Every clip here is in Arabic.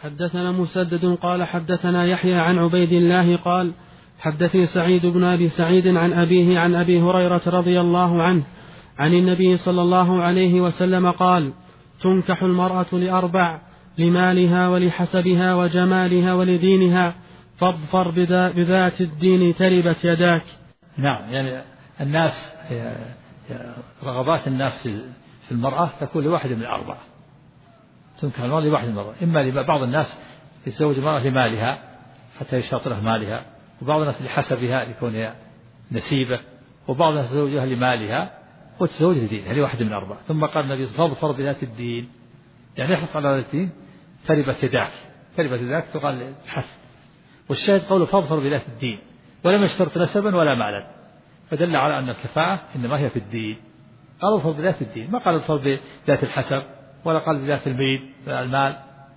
حدثنا مسدد قال حدثنا يحيى عن عبيد الله قال حدثني سعيد بن أبي سعيد عن أبيه عن أبي هريرة رضي الله عنه عن النبي صلى الله عليه وسلم قال: تنكح المرأة لأربع: لمالها ولحسبها وجمالها ولدينها، فاظفر بذات الدين تربت يداك. نعم، يعني الناس رغبات الناس في المرأة تكون لواحد من الأربعة. تنكح المرأة لواحد من الأربعة، إما بعض الناس يتزوج المرأة لمالها حتى يشترط له مالها، وبعض الناس لحسبها لكونها نسيبة، وبعض الناس يتزوجها لمالها وتزوج لدينها لواحد من الأربعة. ثم قال النبي: فاظفر بذات الدين، يعني يحرص على ذات الدين تربت يداك. تربت يداك تقال الحث، والشاهد قوله فاظفر بذات الدين، ولم يشترط نسبا ولا مالا، فدل على أن الكفاءة إنما هي في الدين. قال اظفر بذات الدين، ما قال اظفر بذات الحسب ولا قال بذات المال،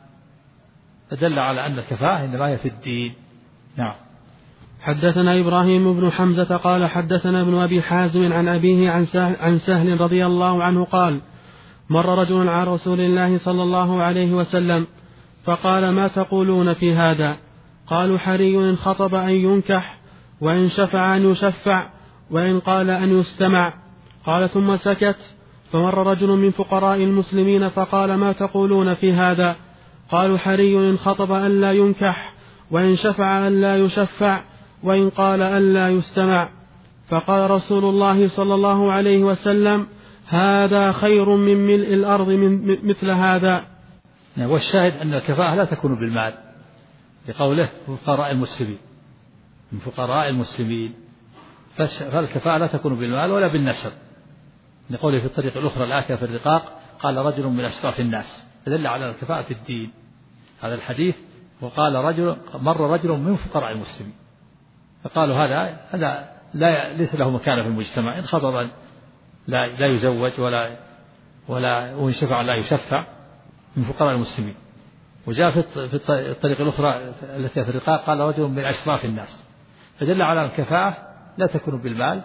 فدل على أن الكفاءة إنما هي في الدين. نعم. حدثنا إبراهيم بن حمزة قال حدثنا ابن أبي حازم عن أبيه عن سهل رضي الله عنه قال: مر رجل على رسول الله صلى الله عليه وسلم فقال: ما تقولون في هذا؟ قالوا: حري إن خطب أن ينكح، وإن شفع أن يشفع، وإن قال أن يستمع. قال ثم سكت. فمر رجل من فقراء المسلمين فقال: ما تقولون في هذا؟ قالوا: حري إن خطب أن لا ينكح، وإن شفع أن لا يشفع، وإن قال أن لا يستمع. فقال رسول الله صلى الله عليه وسلم: هذا خير من ملء الأرض من مثل هذا. والشاهد أن الكفاءة لا تكون بالمال، لقوله فقراء المسلمين، من فقراء المسلمين، فالكفاءة لا تكون بالمال ولا بالنسب، لقوله في الطريق الأخرى الآتية في الرقاق: قال رجل من أشراف الناس، فدل على الكفاءة في الدين هذا الحديث. وقال مر رجل من فقراء المسلمين، فقالوا هذا ليس له مكانة في المجتمع، إن خطب لا يزوج وإن شفع لا يشفع، من فقراء المسلمين. وجاء في الطريق الأخرى التي في الرقاق: قال رجل من أشراف الناس، فدل على الكفاءة لا تكون بالمال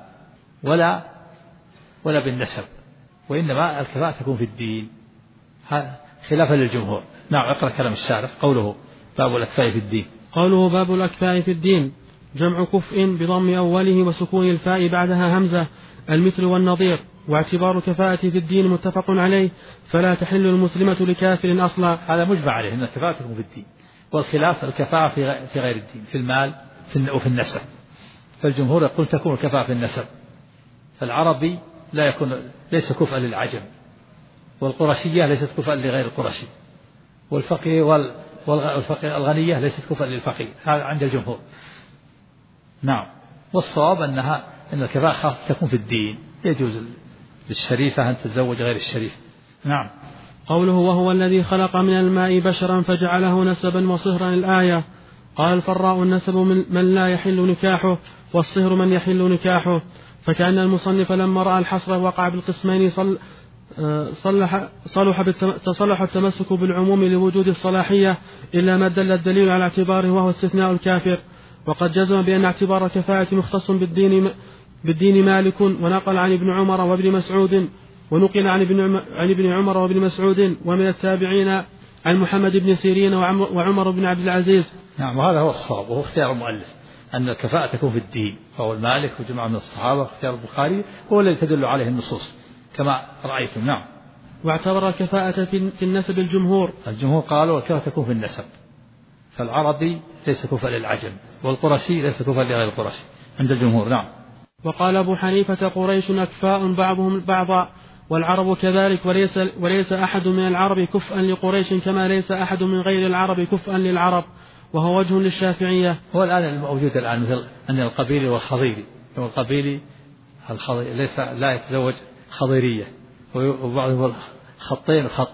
ولا بالنسب، وإنما الكفاءة تكون في الدين، خلافا للجمهور. نعم. اقرأ كلام الشارح. قوله باب الأكفاء في الدين. قوله باب الأكفاء في الدين جمع كفء بضم أوله وسكون الفاء بعدها همزة، المثل والنظير. واعتبار الكفاءة في الدين متفق عليه، فلا تحل المسلمة لكافر أصلا. هذا مجمع عليه أن الكفاءة تكون في الدين، والخلاف الكفاءة في غير الدين، في المال وفي النسب. فالجمهور يقول تكون الكفاءة في النسب، فالعربي ليس كفءا للعجم، والقرشية ليست كفءا لغير القرشي، والفقيه والغنية ليست كفءا للفقيه، هذا عند الجمهور. نعم. والصواب أن الكفاءة تكون في الدين، يجوز للشريفة أن تتزوج غير الشريف. نعم. قوله وهو الذي خلق من الماء بشرا فجعله نسبا وصهرا الآية. قال الفراء: النسب من لا يحل نكاحه، والصهر من يحل نكاحه. فكأن المصنف لما رأى الحصر وقع بالقسمين صلح التمسك بالعموم لوجود الصلاحية، إلا ما دل الدليل على اعتباره وهو استثناء الكافر. وقد جزم بأن اعتبار الكفاءة مختص بالدين مالك، ونقل عن ابن عمر وابن مسعود، ونقل عن ابن عمر وابن مسعود ومن التابعين عن محمد بن سيرين وعمر بن عبد العزيز. نعم. وهذا هو الصواب، وهو اختيار المؤلف أن الكفاءة تكون في الدين، فهو المالك وجماعة من الصحابة، اختيار البخاري هو الذي تدل عليه النصوص كما رأيتم. نعم. واعتبر الكفاءة في النسب الجمهور قالوا الكفاءة تكون في النسب، فالعربي ليس كفءا للعجم، والقرشي ليس كفءا لغير القرشي عند الجمهور. نعم. وقال أبو حنيفة: قريش أكفاء بعضهم بعضا، والعرب كذلك، وليس أحد من العرب كفءا لقريش كما ليس أحد من غير العرب كفءا للعرب، وهو وجه للشافعية. هو الآن الموجود الآن مثل أن القبيلي والخضيري، القبيلي ليس لا يتزوج خضيرية، وبعضهم خطين خط.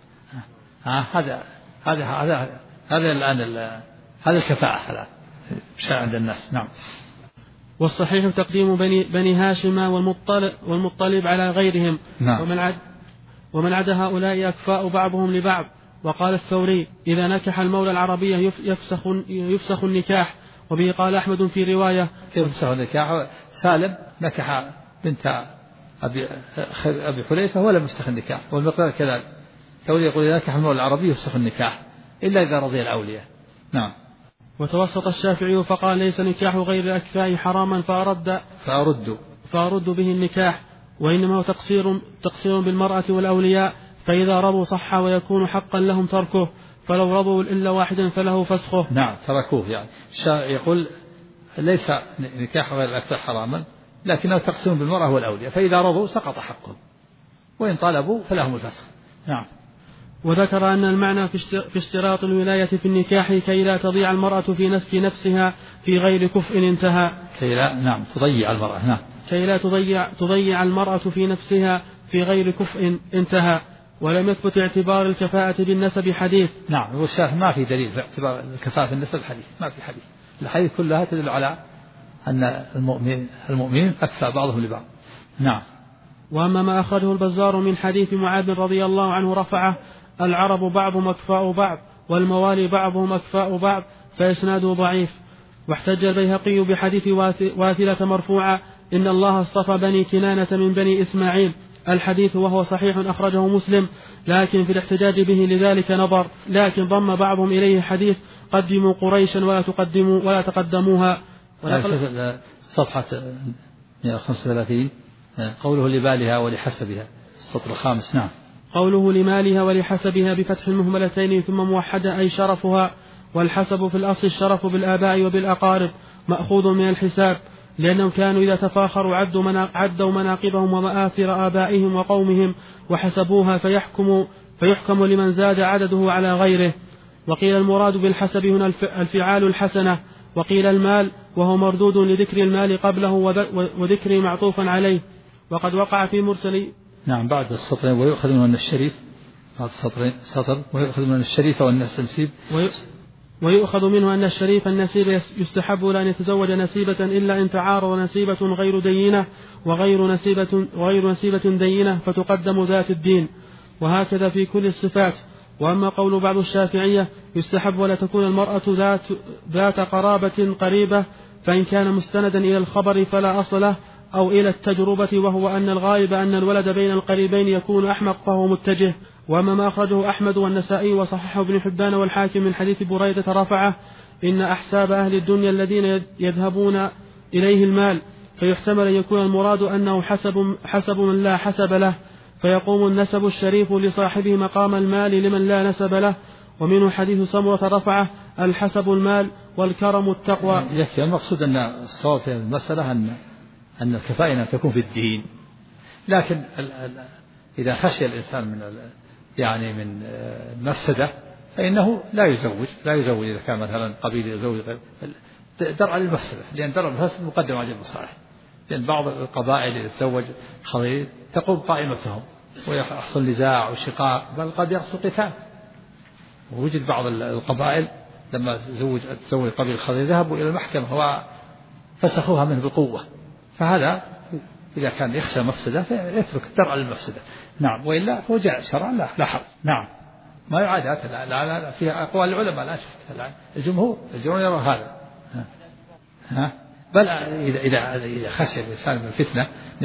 هذا الآن هذا الكفاءة الآن شاع عند الناس. نعم. والصحيح تقديم بني هاشم والمطلب على غيرهم. نعم. ومن عدا هؤلاء أكفاء بعضهم لبعض. وقال الثوري: إذا نكح المولى العربية يفسخ النكاح. وبه قال أحمد في رواية: كيف يفسخ النكاح؟ سالم نكح بنت أبي حليفة ولم يفسخ النكاح، والمقدار كذلك. الثوري يقول: إذا نكح المولى العربي يفسخ النكاح، إلا إذا رضي الأولياء. نعم. وتوسط الشافعي فقال ليس نكاح غير الأكفاء حراما فأرد به النكاح، وإنما هو تقصير بالمرأة والأولياء، فإذا رضوا صح ويكون حقا لهم تركه، فلو رضوا إلا واحدا فله فسخه. نعم تركوه، يعني يقول ليس نكاح غير الأكفاء حراما لكنه تقصير بالمرأة والأولياء، فإذا رضوا سقط حقهم، وإن طلبوا فلهم الفسخ. نعم. وذكر أن المعنى في اشتراط الولاية في النكاح كي لا تضيع المرأة في نفسها في غير كفء انتهى. كي لا تضيع المرأة. نعم. كي لا تضيع المرأة في نفسها في غير كفء انتهى. ولم يثبت اعتبار الكفاءة بالنسب حديث. نعم. والشاهد ما في دليل في اعتبار الكفاءة بالنسب حديث، ما في حديث. الحديث كلها تدل على أن المؤمنين أكفأ بعضهم لبعض. نعم. وأما ما أخرجه البزار من حديث معاذ رضي الله عنه رفعه: العرب بعضهم أكفاء بعض والموالي بعضهم أكفاء بعض، فإسناده ضعيف. واحتج البيهقي بحديث واثلة مرفوعة: إن الله اصطفى بني كنانة من بني إسماعيل، الحديث وهو صحيح أخرجه مسلم، لكن في الاحتجاج به لذلك نظر، لكن ضم بعضهم إليه حديث: قدموا قريشا ولا تقدموها. الصفحة 135 قوله لمالها ولحسبها، السطر الخامس. نعم. قوله لمالها ولحسبها بفتح المهملتين ثم موحدة أي شرفها، والحسب في الأصل الشرف بالآباء وبالأقارب، مأخوذ من الحساب، لأنهم كانوا إذا تفاخروا عدوا مناقبهم ومآثر آبائهم وقومهم وحسبوها فيحكم لمن زاد عدده على غيره. وقيل المراد بالحسب هنا الفعال الحسنة، وقيل المال وهو مردود لذكر المال قبله وذكر معطوفا عليه. وقد وقع في مرسل. نعم. بعد السطرين ويؤخذ منه أن الشريف، بعد سطر ويؤخذ منه الشريف والنسيب، ويؤخذ منه أن الشريف النسيب يستحب لأن يتزوج نسيبة إلا إن تعارض نسيبة غير دينة وغير نسيبة دينة فتقدم ذات الدين، وهكذا في كل الصفات. وأما قول بعض الشافعية يستحب ولا تكون المرأة ذات قرابة قريبة، فإن كان مستندا إلى الخبر فلا أصل له أو إلى التجربة، وهو أن الغالب أن الولد بين القريبين يكون أحمق فهو متجه. وأما ما أخرجه أحمد والنسائي وصححه ابن حبان والحاكم من حديث بريدة رفعه: إن أحساب أهل الدنيا الذين يذهبون إليه المال، فيحتمل أن يكون المراد أنه حسب من لا حسب له، فيقوم النسب الشريف لصاحبه مقام المال لمن لا نسب له. ومنه حديث سمرة رفعه: الحسب المال والكرم التقوى. يكفي. المقصود أن الصواب في المسألة أن الكفاءة تكون في الدين، لكن إذا خشي الإنسان من مفسدة فإنه لا يزوج إذا كان مثلا قبيل يزوج درءا للمفسدة، لأن درء المفسدة مقدم على المصالح. لأن بعض القبائل إذا تزوج خليل تقوم قائمتهم ويحصل نزاع وشقاق، بل قد يحصل قتال. ووجد بعض القبائل لما تزوج قبيل خليل ذهبوا إلى المحكمة وفسخوها منه بالقوة، فهذا إذا كان يخشى مفسدة فيترك درءا للمفسدة. نعم. وإلا هو جاء شرعا لا حرج. نعم. ما يعادات لا فيها أقوال العلماء لا شك. الجمهور يرى هذا. بل إذا خشي الإنسان من الفتنة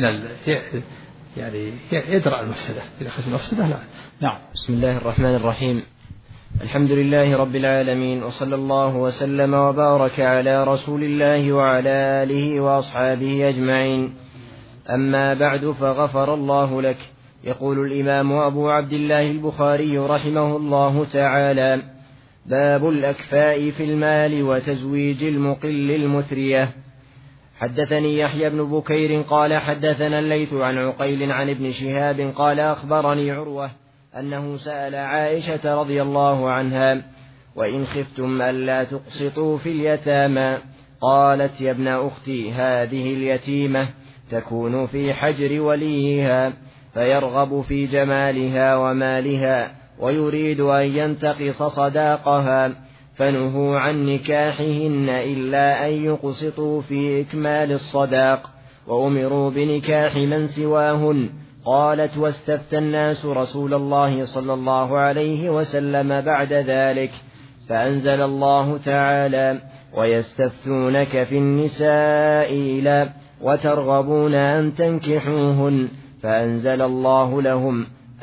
يعني يدرأ المفسدة، إذا خشي المفسدة لا. نعم. بسم الله الرحمن الرحيم. الحمد لله رب العالمين، وصلى الله وسلم وبارك على رسول الله وعلى آله وأصحابه أجمعين. أما بعد، فغفر الله لك. يقول الإمام أبو عبد الله البخاري رحمه الله تعالى: باب الأكفاء في المال وتزويج المقل المثرية. حدثني يحيى بن بكير قال حدثنا الليث عن عقيل عن ابن شهاب قال أخبرني عروة أنه سأل عائشة رضي الله عنها: وإن خفتم ألا تقسطوا في اليتامى، قالت: يا ابن أختي، هذه اليتيمة تكون في حجر وليها، فيرغب في جمالها ومالها ويريد أن ينتقص صداقها، فنهوا عن نكاحهن إلا أن يقسطوا في إكمال الصداق، وأمروا بنكاح من سواهن. قالت: واستفتى الناس رسول الله صلى الله عليه وسلم بعد ذلك، فأنزل الله تعالى: ويستفتونك في النساء إلى وترغبون أن تنكحوهن، فأنزل الله لهم: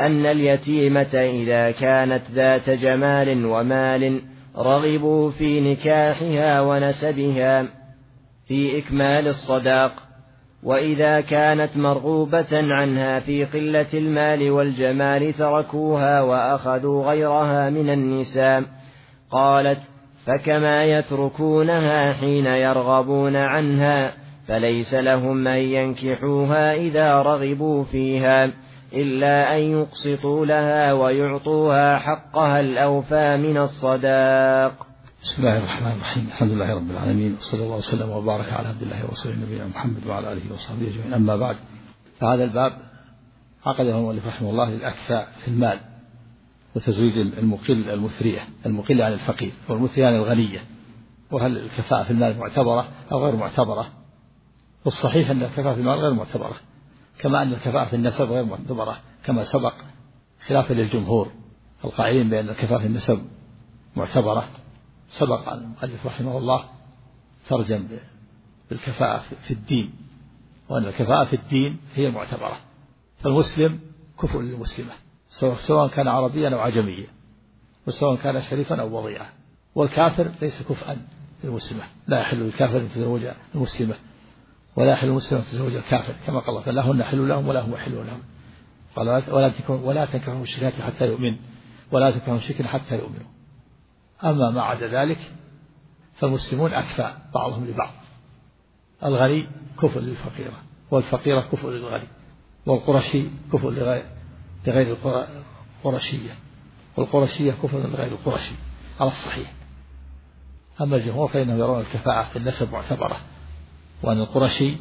أن اليتيمة إذا كانت ذات جمال ومال رغبوا في نكاحها ونسبها في إكمال الصداق، وإذا كانت مرغوبة عنها في قلة المال والجمال تركوها وأخذوا غيرها من النساء. قالت: فكما يتركونها حين يرغبون عنها، فليس لهم أن ينكحوها إذا رغبوا فيها، إلا أن يقسطوا لها ويعطوها حقها الأوفى من الصداق. بسم الله الرحمن الرحيم. الحمد لله رب العالمين، وصلى الله وسلم وبارك على عبد الله ورسوله نبينا محمد وعلى آله وصحبه أجمعين. أما بعد، فهذا الباب عقده المؤلف رحمه الله للأكفاء في المال وتزويد المقل عن الفقير، والمثري عن الغنية، وهل الكفاءة في المال معتبرة أو غير معتبرة؟ والصحيح أن الكفاءة في المال غير معتبرة، كما أن الكفاءة في النسب غير معتبرة كما سبق، خلافا للجمهور القائلين بأن الكفاءة في النسب معتبرة. سبق أن المؤلف رحمه الله ترجم بالكفاءة في الدين، وأن الكفاءة في الدين هي معتبرة. فالمسلم كفء للمسلمة سواء كان عربيا أو عجميا، وسواء كان شريفا أو وضيعا. والكافر ليس كفءا للمسلمة، لا يحل للكافر أن يتزوج المسلمة، ولا يحل المسلم أن يتزوج الكافر، كما قال: فلا هن حل لهم ولا هم يحلون لهم. قال: ولا تنكحوا المشركات حتى يؤمن، ولا تنكحوا المشركين حتى يؤمنوا. أما ما عدا ذلك فالمسلمون أكفاء بعضهم لبعض. الغني كفء للفقيرة، والفقيرة كفء للغني، والقرشي كفء لغير القرشية، والقرشية كفء لغير القرشي على الصحيح. أما الجمهور فإنهم يرون الكفاءة في النسب معتبرة، وأن القرشية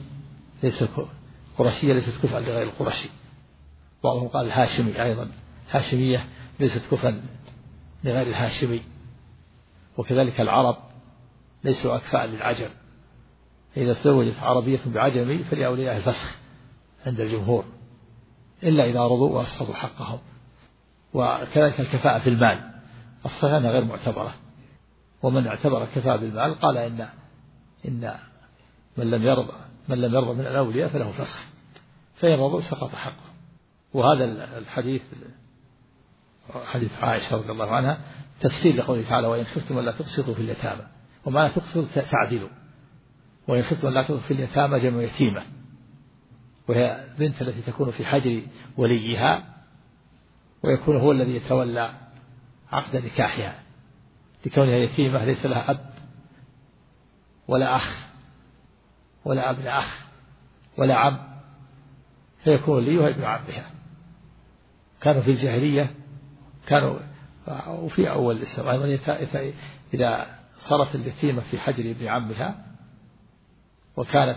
ليست كفءا لغير القرشي. بعضهم قال الهاشمي أيضا، هاشمية ليست كفءا لغير الهاشمي. وكذلك العرب ليسوا أكفاء للعجم، إذا تزوجت عربية بعجمي فلأولياء الفسخ عند الجمهور، إلا إذا رضوا وأسقطوا حقهم. وكذلك الكفاءة في المال الصحيح أنها غير معتبرة. ومن اعتبر الكفاءة بالمال قال إن من لم يرضى من الأولياء فله فسخ، فإن رضوا سقط حقه. وهذا الحديث حديث عائشة رضي الله عنها تفسير لقوله تعالى: وإن خفتم ألا تقسطوا في اليتامى. وما تقسطوا تعدلوا، وإن خفتم ألا تقسطوا في اليتامى جمع يتيمة، وهي بنت التي تكون في حجر وليها، ويكون هو الذي يتولى عقد نكاحها، لكونها يتيمة ليس لها أب ولا أخ ولا ابن أخ ولا عم، فيكون وليها ابن عمها. كانوا في الجاهلية وفي أول الإسلام أيضا إذا صارت اليتيمة في حجر ابن عمها وكانت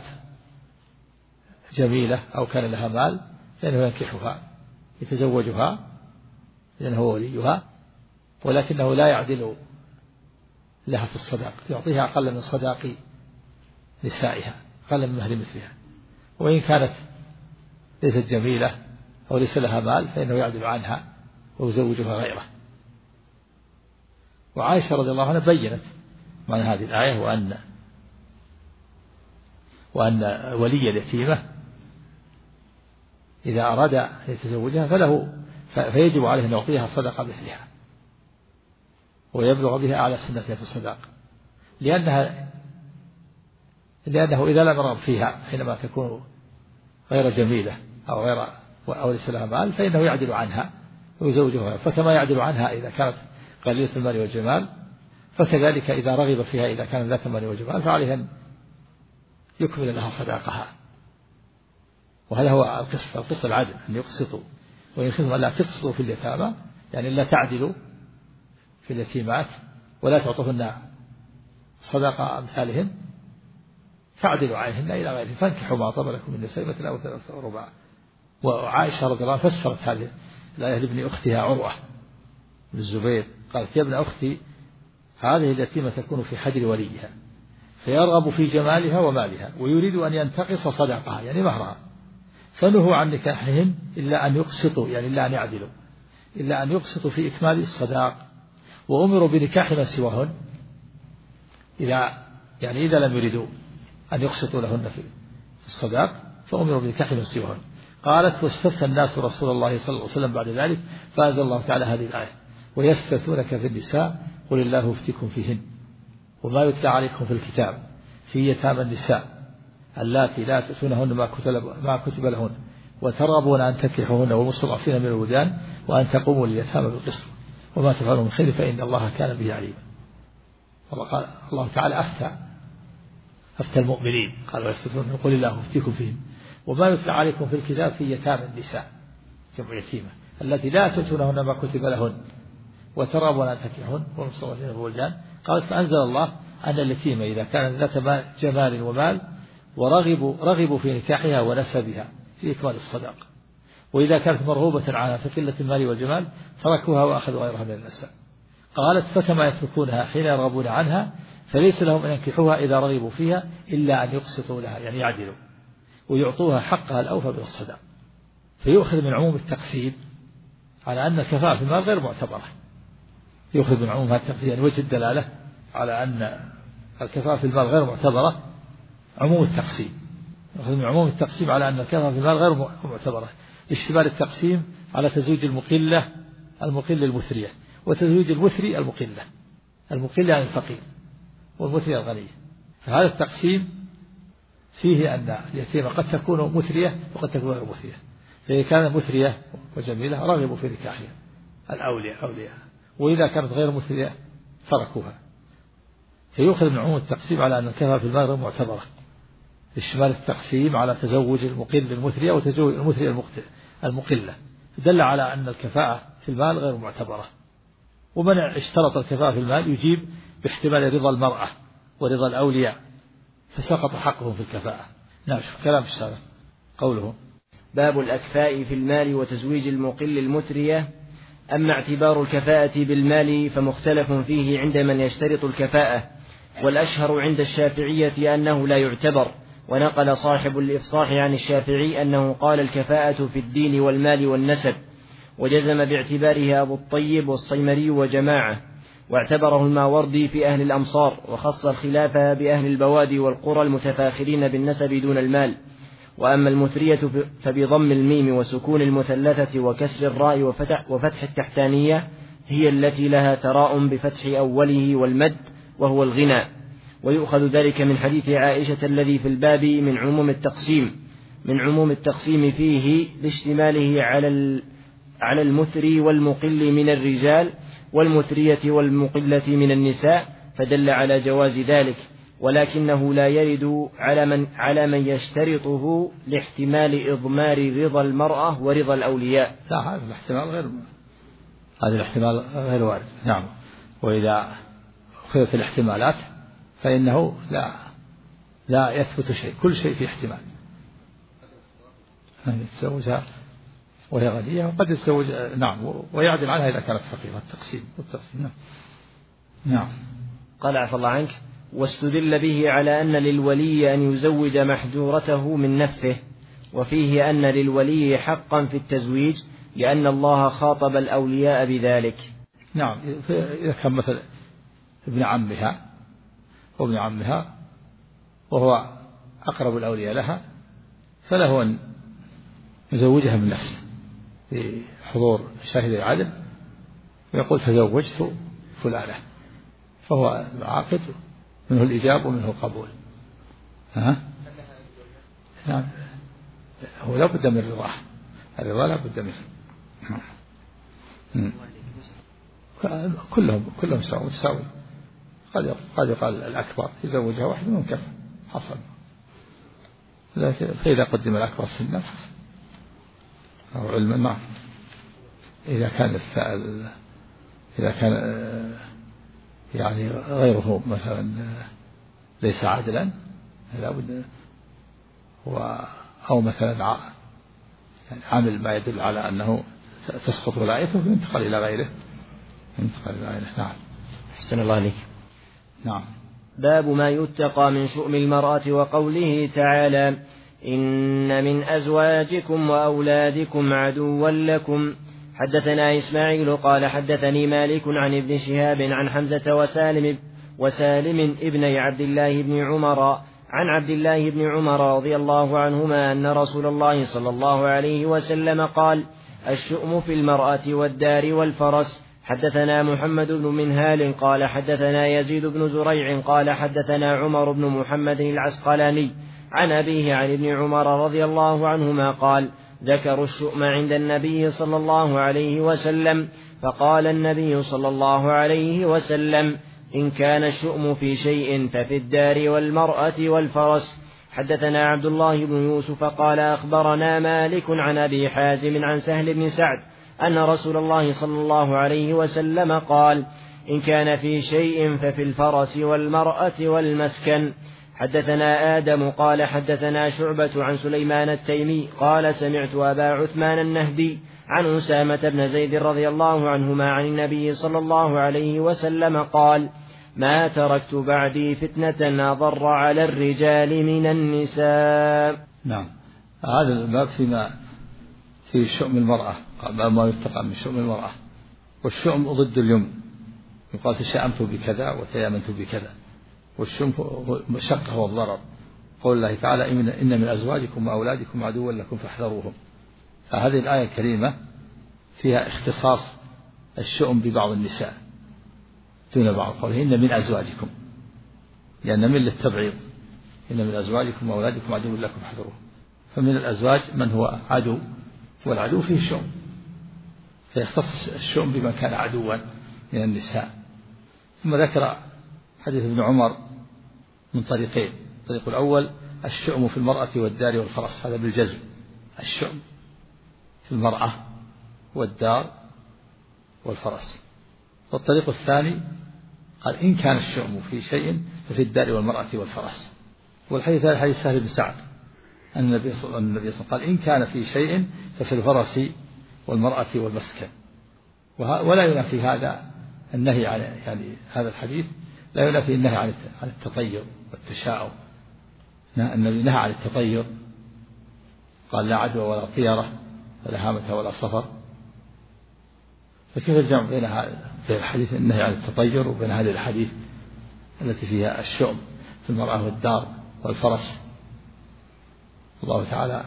جميلة أو كان لها مال فإنه ينكحها يتزوجها لأنه هو وليها، ولكنه لا يعدل لها في الصداق، يعطيها أقل من صداق نسائها، أقل من مهر مثلها. وإن كانت ليست جميلة أو ليس لها مال فإنه يعدل عنها ويزوجها غيره. وعائشة رضي الله عنها بيّنت معنى هذه الآية، وأن ولي اليتيمة إذا أراد أن يتزوجها فيجب عليه أن يعطيها صدقة مثلها ويبلغ بها أعلى سنتها في الصداق، لأنه إذا لم يرغب فيها حينما تكون غير جميلة أو ليس لها مال فإنه يعدل عنها ويزوجها. فكما يعدل عنها إذا كانت قليلة المال والجمال، فكذلك إذا رغب فيها إذا كان ذات المال والجمال فعليه أن يكمل لها صداقها. وهذا هو القسط العدل، أن يقسطوا. وإن خفتم ألا تقسطوا في اليتامى يعني لا تعدلوا في اليتيمات ولا تعطوهن صدقة أمثالهن، فاعدلوا عليهن إلى غيرهن، فانكحوا ما طاب لكم من النساء مثنى أو ثلاث أو رباع. وعائشة رضي الله عنها فسرت هذه الآية لابن أختها عروة بن الزبير، قالت: يا ابن أختي هذه اليتيمة تكون في حجر وليها فيرغب في جمالها ومالها ويريد أن ينتقص صداقها يعني مهرها، فنهوا عن نكاحهن إلا أن يقسطوا يعني إلا أن يعدلوا، إلا أن يقسطوا في إكمال الصداق، وأمروا بنكاح من سواهن إذا لم يريدوا أن يقسطوا لهن في الصداق فأمروا بنكاح من سواهن. قالت واستفتى الناس رسول الله صلى الله عليه وسلم بعد ذلك فأنزل الله تعالى هذه الآية ويستفتونك في النساء قل الله يفتيكم فيهن وما يتلى عليكم في الكتاب في يتامى النساء اللاتي لا تؤتونهن ما كتب لهن وترغبون أن تنكحوهن والمستضعفين من الولدان وأن تقوموا لليتامى بالقسط وما تفعلوا من خير فإن الله كان به عليما. قال الله تعالى أفتى المؤمنين قال ويستفتون قل الله يفتيكم فيهم وما يتلى عليكم في الكتاب في يتامى النساء جمع يتيمة التي لا تؤتونهن ما كتب لهن وترغبون أن تنكحوهن والمستضعفين من الولدان. قالت فأنزل الله أن اليتيمة إذا كانت ذات جمال ومال ورغبوا في نكاحها ونسبها في إكمال الصداق وإذا كانت مرغوبة عنها في قلة المال والجمال تركوها وأخذوا غيرها من النساء. قالت فكما يتركونها حين يرغبون عنها فليس لهم أن ينكحوها إذا رغبوا فيها إلا أن يقسطوا لها يعني يعدلوا ويعطوها حقها الأوفى من الصداق. فيؤخذ من عموم التقسيم على أن الكفاءة في المال غير معتبرة. يؤخذ من عموم هذا التقسيم يعني وجه الدلالة على أن الكفاءة في المال غير معتبرة عموم التقسيم. يؤخذ من عموم التقسيم على أن الكفاءة في المال غير معتبرة اشتمال التقسيم على تزويج المقلة المثرية وتزويج المثري المقلة عن الفقير والمثري الغني. فهذا التقسيم فيه أن اليتيمة قد تكون مثرية وقد تكون غير مثرية. فإذا كانت مثرية وجميلة رغبوا في نكاحها الأولياء وإذا كانت غير مثرية تركوها. فيؤخذ من عموم التقسيم على أن الكفاءة في المال غير معتبرة اشتمال التقسيم على تزوج المقل المثرية وتزوج المثري المقلة دل على أن الكفاءة في المال غير معتبرة. ومن اشترط الكفاءة في المال يجيب باحتمال رضا المرأة ورضا الأولياء فسقط حقهم في الكفاءة. نعم كلام الشارع قوله باب الأكفاء في المال وتزويج المقل المثرية. أما اعتبار الكفاءة بالمال فمختلف فيه عند من يشترط الكفاءة والأشهر عند الشافعية أنه لا يعتبر. ونقل صاحب الإفصاح عن الشافعي أنه قال الكفاءة في الدين والمال والنسب وجزم باعتبارها أبو الطيب والصيمري وجماعة واعتبره الماوردي في أهل الأمصار وخص الخلاف بأهل البوادي والقرى المتفاخرين بالنسب دون المال. وأما المثرية فبضم الميم وسكون المثلثة وكسر الراء وفتح التحتانية هي التي لها تراء بفتح أوله والمد وهو الغنى. ويؤخذ ذلك من حديث عائشة الذي في الباب من عموم التقسيم فيه لاشتماله على المثري والمقل من الرجال والمثرية والمقلة من النساء فدل على جواز ذلك ولكنه لا يرد على من يشترطه لاحتمال إضمار رضا المرأة ورضا الأولياء. هذا الاحتمال غير وارد. نعم. وإذا أخذت الاحتمالات فإنه لا يثبت شيء كل شيء في احتمال. يتزوجها وهي غنية وقد يتزوج نعم ويعدل عنها إذا كانت فقيرة. التقسيم نعم. قال عفى الله عنك واستدل به على أن للولي أن يزوج محجورته من نفسه وفيه أن للولي حقا في التزويج لأن الله خاطب الأولياء بذلك. نعم. إذا كان مثل ابن عمها وهو أقرب الأولياء لها فله أن يزوجها من نفسه في حضور شاهد العدل ويقول تزوجت فلانة فهو العاقد منه الإجابة ومنه القبول. نعم. هو لا بد من الرضا لا بد منه. كلهم ساوي. قد يقال الأكبر يزوجها واحد منهم كفى حصل. لكن فإذا قدم الأكبر سنا حصل أو علما معه. إذا كان يعني غيره مثلا ليس عادلا لا بد أو مثلا يعني عامل ما يدل على أنه تسقط ولايته فينتقل إلى غيره. نعم. أحسن الله عليك. نعم. باب ما يتقى من شؤم المرأة وقوله تعالى إن من أزواجكم وأولادكم عدوا لكم. حدثنا إسماعيل قال حدثني مالك عن ابن شهاب عن حمزة وسالم ابن عبد الله بن عمر عن عبد الله بن عمر رضي الله عنهما أن رسول الله صلى الله عليه وسلم قال: الشؤم في المرأة والدار والفرس. حدثنا محمد بن منهال قال حدثنا يزيد بن زريع قال حدثنا عمر بن محمد العسقلاني عن أبيه عن ابن عمر رضي الله عنهما قال: ذكروا الشؤم عند النبي صلى الله عليه وسلم، فقال النبي صلى الله عليه وسلم: إن كان الشؤم في شيء ففي الدار والمرأة والفرس. حدثنا عبد الله بن يوسف قال أخبرنا مالك عن أبي حازم عن سهل بن سعد أن رسول الله صلى الله عليه وسلم قال: إن كان في شيء ففي الفرس والمرأة والمسكن. حدثنا آدم قال حدثنا شعبة عن سليمان التيمي قال سمعت أبا عثمان النهدي عن أسامة بن زيد رضي الله عنهما عن النبي صلى الله عليه وسلم قال: ما تركت بعدي فتنة أضر على الرجال من النساء. نعم. هذا الباب في شؤم المرأة، ما يتقى من شؤم المرأة. والشؤم ضد اليمن، يقال تشأمت بكذا وتيامنت بكذا. والشؤم مشقة والضرر. قول الله تعالى: إن من أزواجكم وأولادكم عدوا لكم فاحذروهم. فهذه الآية الكريمة فيها اختصاص الشؤم ببعض النساء دون بعض. قوله إن من أزواجكم، لأن من للتبعيض، إن من أزواجكم وأولادكم عدوا لكم فاحذروهم. فمن الأزواج من هو عدو، والعدو فيه شؤم، فيختص الشؤم بما كان عدوا من النساء. ثم ذكر حديث ابن عمر من طريقين. الطريق الأول: الشؤم في المرأة والدار والفرس، هذا بالجزم، الشؤم في المرأة والدار والفرس. والطريق الثاني قال: إن كان الشؤم في شيء ففي الدار والمرأة والفرس. والحديث هذا حديث سهل بن سعد أن النبي صلى الله عليه وسلم قال: إن كان في شيء ففي الفرس والمرأة والمسكن. ولا ينافي هذا النهي عن، يعني هذا الحديث لا ينافي النهي عن التطير والتشاؤم. النبي نهى عن التطير، قال: لا عدوى ولا طيرة ولا هامة ولا صفر. فكيف الجمع بين الحديث النهي عن التطير وبين هذه الحديث التي فيها الشؤم في المرأة والدار والفرس؟ الله تعالى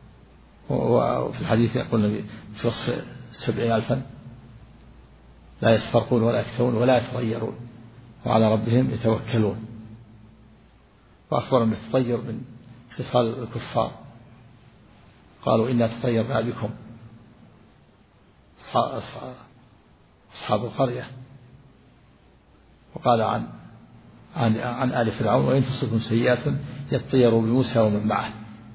وفي الحديث يقول النبي في وصف 70,000 لا يسترقون ولا يكتوون ولا يتطيرون وعلى ربهم يتوكلون. وأخبر أن التطير من خصال الكفار، قالوا: إنا تطيرنا بكم أصحاب القرية. وقال عن آل فرعون: وإن تصبهم سيئات يطيروا بموسى ومن معه.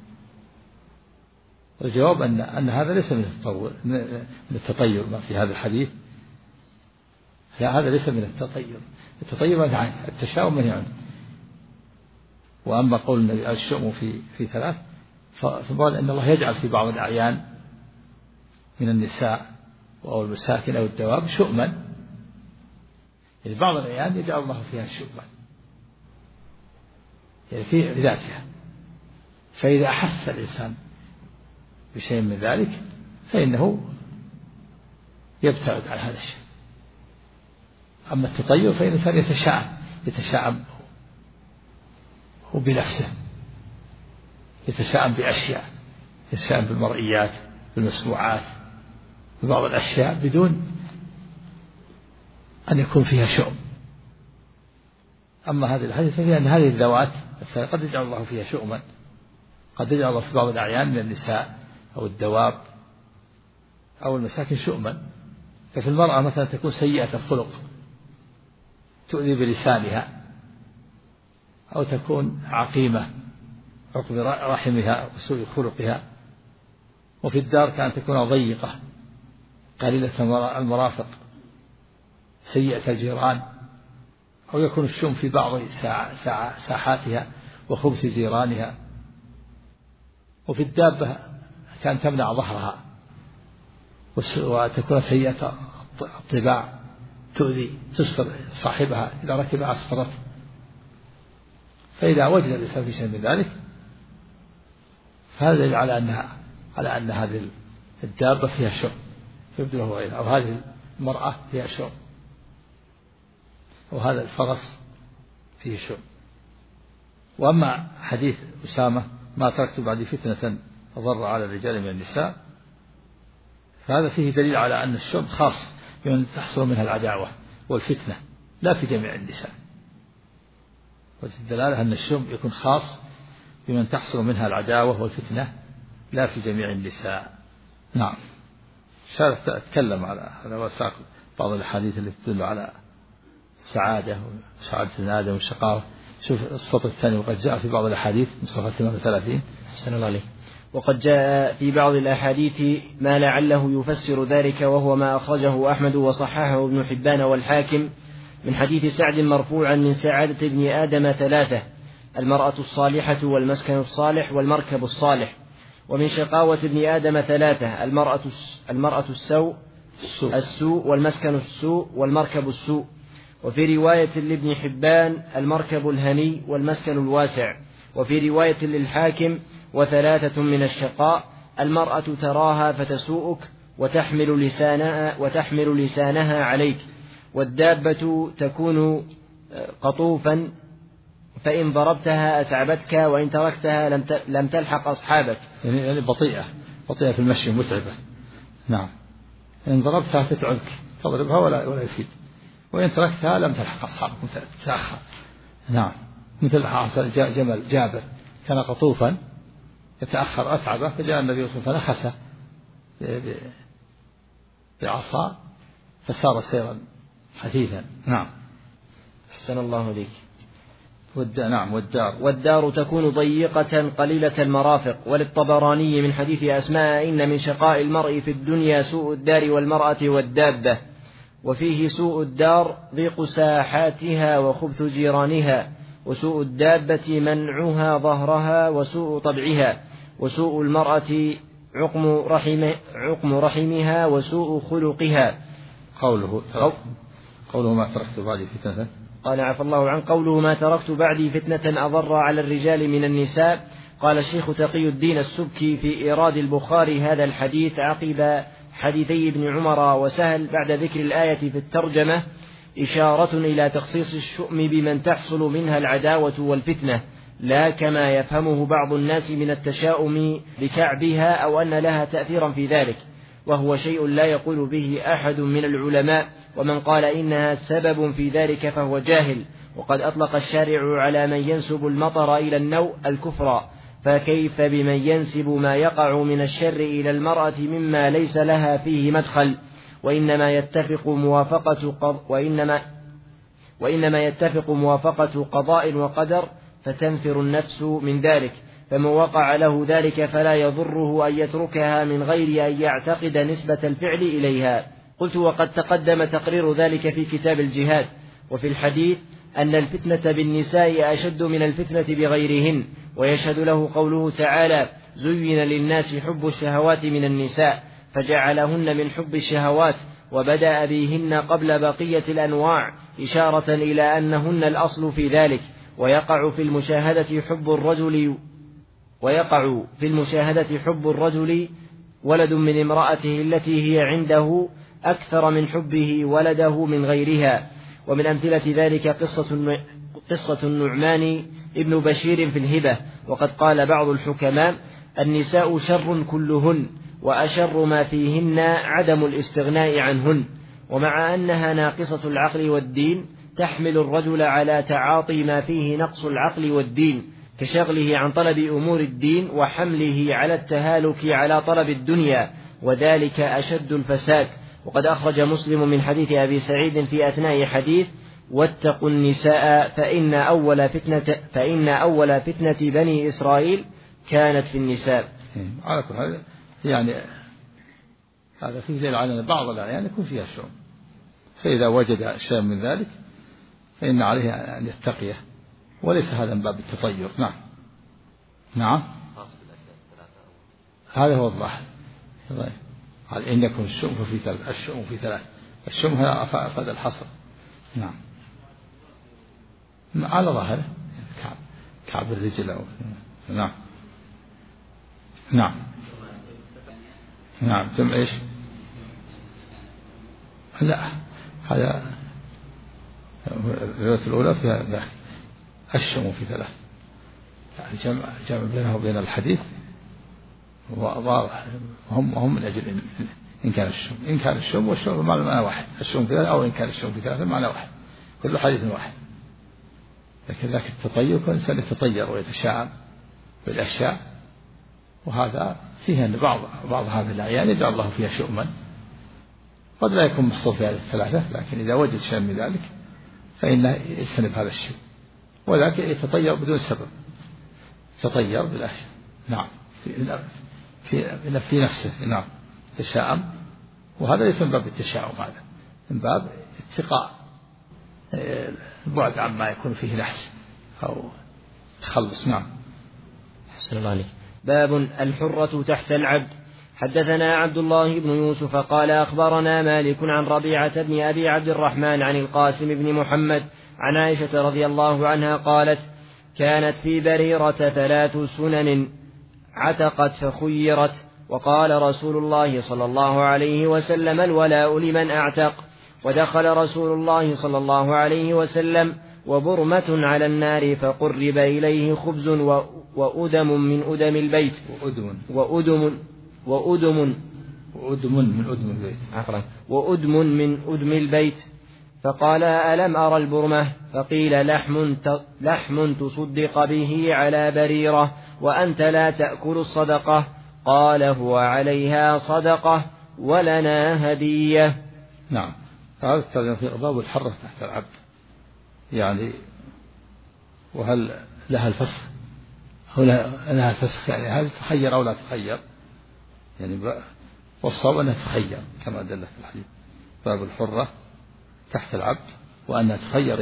والجواب أن هذا ليس من التطير ما في هذا الحديث. لا، هذا ليس من التطير. التطير منهي عنه، التشاؤم منهي عنه. وأما قول النبي الشؤم في ثلاث، فقال أن الله يجعل في بعض الأعيان من النساء أو المساكن أو الدواب شؤما، يعني بعض الأعيان يجعل الله فيها شؤما، يعني في ذاتها. فإذا أحس الإنسان بشيء من ذلك فإنه يبتعد عن هذا الشيء. أما التطير فإن الإنسان يتشاءم هو بنفسه، يتشاءم بأشياء، يتشاءم بالمرئيات، بالمسموعات، ببعض الأشياء بدون أن يكون فيها شؤم. أما هذه الحديث فهي أن هذه الذوات قد يجعل الله فيها شؤما، قد يجعل الله في بعض الأعيان من النساء أو الدواب أو المساكن شؤما. ففي المرأة مثلا تكون سيئة الخلق تؤذي بلسانها، أو تكون عقيمة عقب رحمها وسوء خلقها. وفي الدار كانت تكون ضيقة قليلة المرافق سيئة الجيران، أو يكون الشؤم في بعض ساحاتها وخبث جيرانها. وفي الدابة كانت تمنع ظهرها وتكون سيئة الطباع تؤذي تسفر صاحبها إذا ركبها أسفرته. فإذا وجد الإنسان في شيء من ذلك فهذا يدل على أن هذه الدابة فيها شؤم يبدو له غيرها، أو هذه المرأة فيها شؤم، وهذا الفرس فيه شؤم. وأما حديث أسامة ما تركت بعد فتنة أضر على الرجال من النساء، فهذا فيه دليل على أن الشم خاص بمن تحصل منها العداوة والفتنة لا في جميع النساء، والدلالة أن الشم يكون خاص بمن تحصل منها العداوة والفتنة لا في جميع النساء. نعم. الشارع تكلم على هذا وساق بعض الأحاديث التي تدل على السعادة وسعادة الآدم والشقاوة. شوف السطر الثاني: وقد جاء في بعض الأحاديث من صفحة 38. أحسن الله عليك. وقد جاء في بعض الأحاديث ما لعله يفسر ذلك، وهو ما أخرجه أحمد وصححه ابن حبان والحاكم من حديث سعد مرفوعا: من سعادة ابن آدم 3: المرأة الصالحة والمسكن الصالح والمركب الصالح. ومن شقاوة ابن آدم 3: المرأة السوء والمسكن السوء والمركب السوء. وفي رواية لابن حبان: المركب الهني والمسكن الواسع. وفي رواية للحاكم: وثلاثة من الشقاء: المرأة تراها فتسوءك وتحمل لسانها عليك، والدابة تكون قطوفا فإن ضربتها أتعبتك وإن تركتها لم تلحق أصحابك. يعني بطيئة في المشي، متعبة. نعم. إن ضربتها تتعبك، تضربها ولا يفيد، وإن تركتها لم تلحق أصحابك، تتأخر. نعم. مثل حصل جمل جابر كان قطوفا يتأخر أتعبه، فجاء النبي صلى الله عليه وسلم فنخسه بعصا فصار سيرا حثيثا. نعم. أحسن الله إليك. نعم. والدار تكون ضيقة قليلة المرافق. وللطبراني من حديث أسماء: إن من شقاء المرء في الدنيا سوء الدار والمرأة والدابة. وفيه: سوء الدار ضيق ساحاتها وخبث جيرانها، وسوء الدابة منعها ظهرها وسوء طبعها، وسوء المرأة عقم رحمها وسوء خلقها. قوله ما تركت بعدي فتنة. قال عفى الله عنه: قوله ما تركت بعدي فتنة أضر على الرجال من النساء. قال الشيخ تقي الدين السبكي في إيراد البخاري هذا الحديث عقب حديثي ابن عمر وسهل بعد ذكر الآية في الترجمة إشارة إلى تخصيص الشؤم بمن تحصل منها العداوة والفتنة، لا كما يفهمه بعض الناس من التشاؤم بكعبها أو أن لها تأثيرا في ذلك، وهو شيء لا يقول به أحد من العلماء، ومن قال إنها سبب في ذلك فهو جاهل. وقد أطلق الشارع على من ينسب المطر إلى النوء الكفر، فكيف بمن ينسب ما يقع من الشر إلى المرأة مما ليس لها فيه مدخل؟ وإنما يتفق موافقة قضاء وقدر فتنفر النفس من ذلك، فمن وقع له ذلك فلا يضره أن يتركها من غير أن يعتقد نسبة الفعل إليها. قلت: وقد تقدم تقرير ذلك في كتاب الجهاد. وفي الحديث أن الفتنة بالنساء أشد من الفتنة بغيرهن، ويشهد له قوله تعالى: زين للناس حب الشهوات من النساء، فجعلهن من حب الشهوات وبدأ بهن قبل بقية الأنواع، إشارة إلى أنهن الأصل في ذلك. ويقع في المشاهدة حب الرجل ولد من امرأته التي هي عنده أكثر من حبه ولده من غيرها. ومن أمثلة ذلك قصة النعمان ابن بشير في الهبة. وقد قال بعض الحكماء: النساء شر كلهن، وأشر ما فيهن عدم الاستغناء عنهن. ومع أنها ناقصة العقل والدين تحمل الرجل على تعاطي ما فيه نقص العقل والدين، كشغله عن طلب أمور الدين وحمله على التهالك على طلب الدنيا، وذلك أشد الفساد. وقد أخرج مسلم من حديث أبي سعيد في أثناء حديث: واتقوا النساء فإن أول فتنة بني إسرائيل كانت في النساء. على كل هذا يعني هذا فيه دليل على أن بعض الأعيان يكون فيها الشؤم، فإذا وجد شيء من ذلك فإن عليه أن يتقيه، وليس هذا من باب التطير. نعم هذا هو الظاهر. قال إن يكن الشؤم في ثلاث. الشؤم هذا أفاد الحصر. نعم على ظاهره كعب الرجل أو نعم ثم إيش؟ لا، هذا الرواية الأولى فيها الشؤم في 3، الجمع بينه وبين الحديث هم من أجل إن كان الشم والشرب معنى واحد، الشم في ثلاثة أو إن كان الشم في ثلاثة معنى واحد، كل حديث واحد. لكن التطير كل إنسان يتطير ويتشاءم بالأشياء، وهذا فيه أن بعض هذه الأعيان يجعل الله فيها شؤما، قد لا يكون محصور في هذه الثلاثة، لكن إذا وجد شيء من ذلك فإنه يجتنب هذا الشيء، ولكن يتطير بدون سبب، يتطير بالأشياء. نعم في نفسه. نعم تشاءم، وهذا ليس من باب التشاؤم، هذا من باب اتقاء البعد عما يكون فيه نحس أو تخلص. نعم. أحسن الله عليك. باب الحرة تحت العبد. حدثنا عبد الله بن يوسف قال أخبرنا مالك عن ربيعة بن أبي عبد الرحمن عن القاسم بن محمد عن عائشة رضي الله عنها قالت: كانت في بريرة 3 سنن عتقت فخيرت، وقال رسول الله صلى الله عليه وسلم: الولاء لمن أعتق. ودخل رسول الله صلى الله عليه وسلم وبرمة على النار فقرب إليه خبز وأدم من أدم البيت وأدم من أدم البيت، فقال: ألم أرى البرمة؟ فقيل: لحم تصدق به على بريرة وأنت لا تأكل الصدقة. قال: هو عليها صدقة ولنا هدية. نعم. هذا الترجمة في باب الحرة تحت العبد، يعني وهل لها الفسخ أو لها الفسخ، يعني هل تخير أو لا تخير، يعني والصواب أنها تخير كما دل في الحديث. باب الحرة تحت العبد وأنها تخير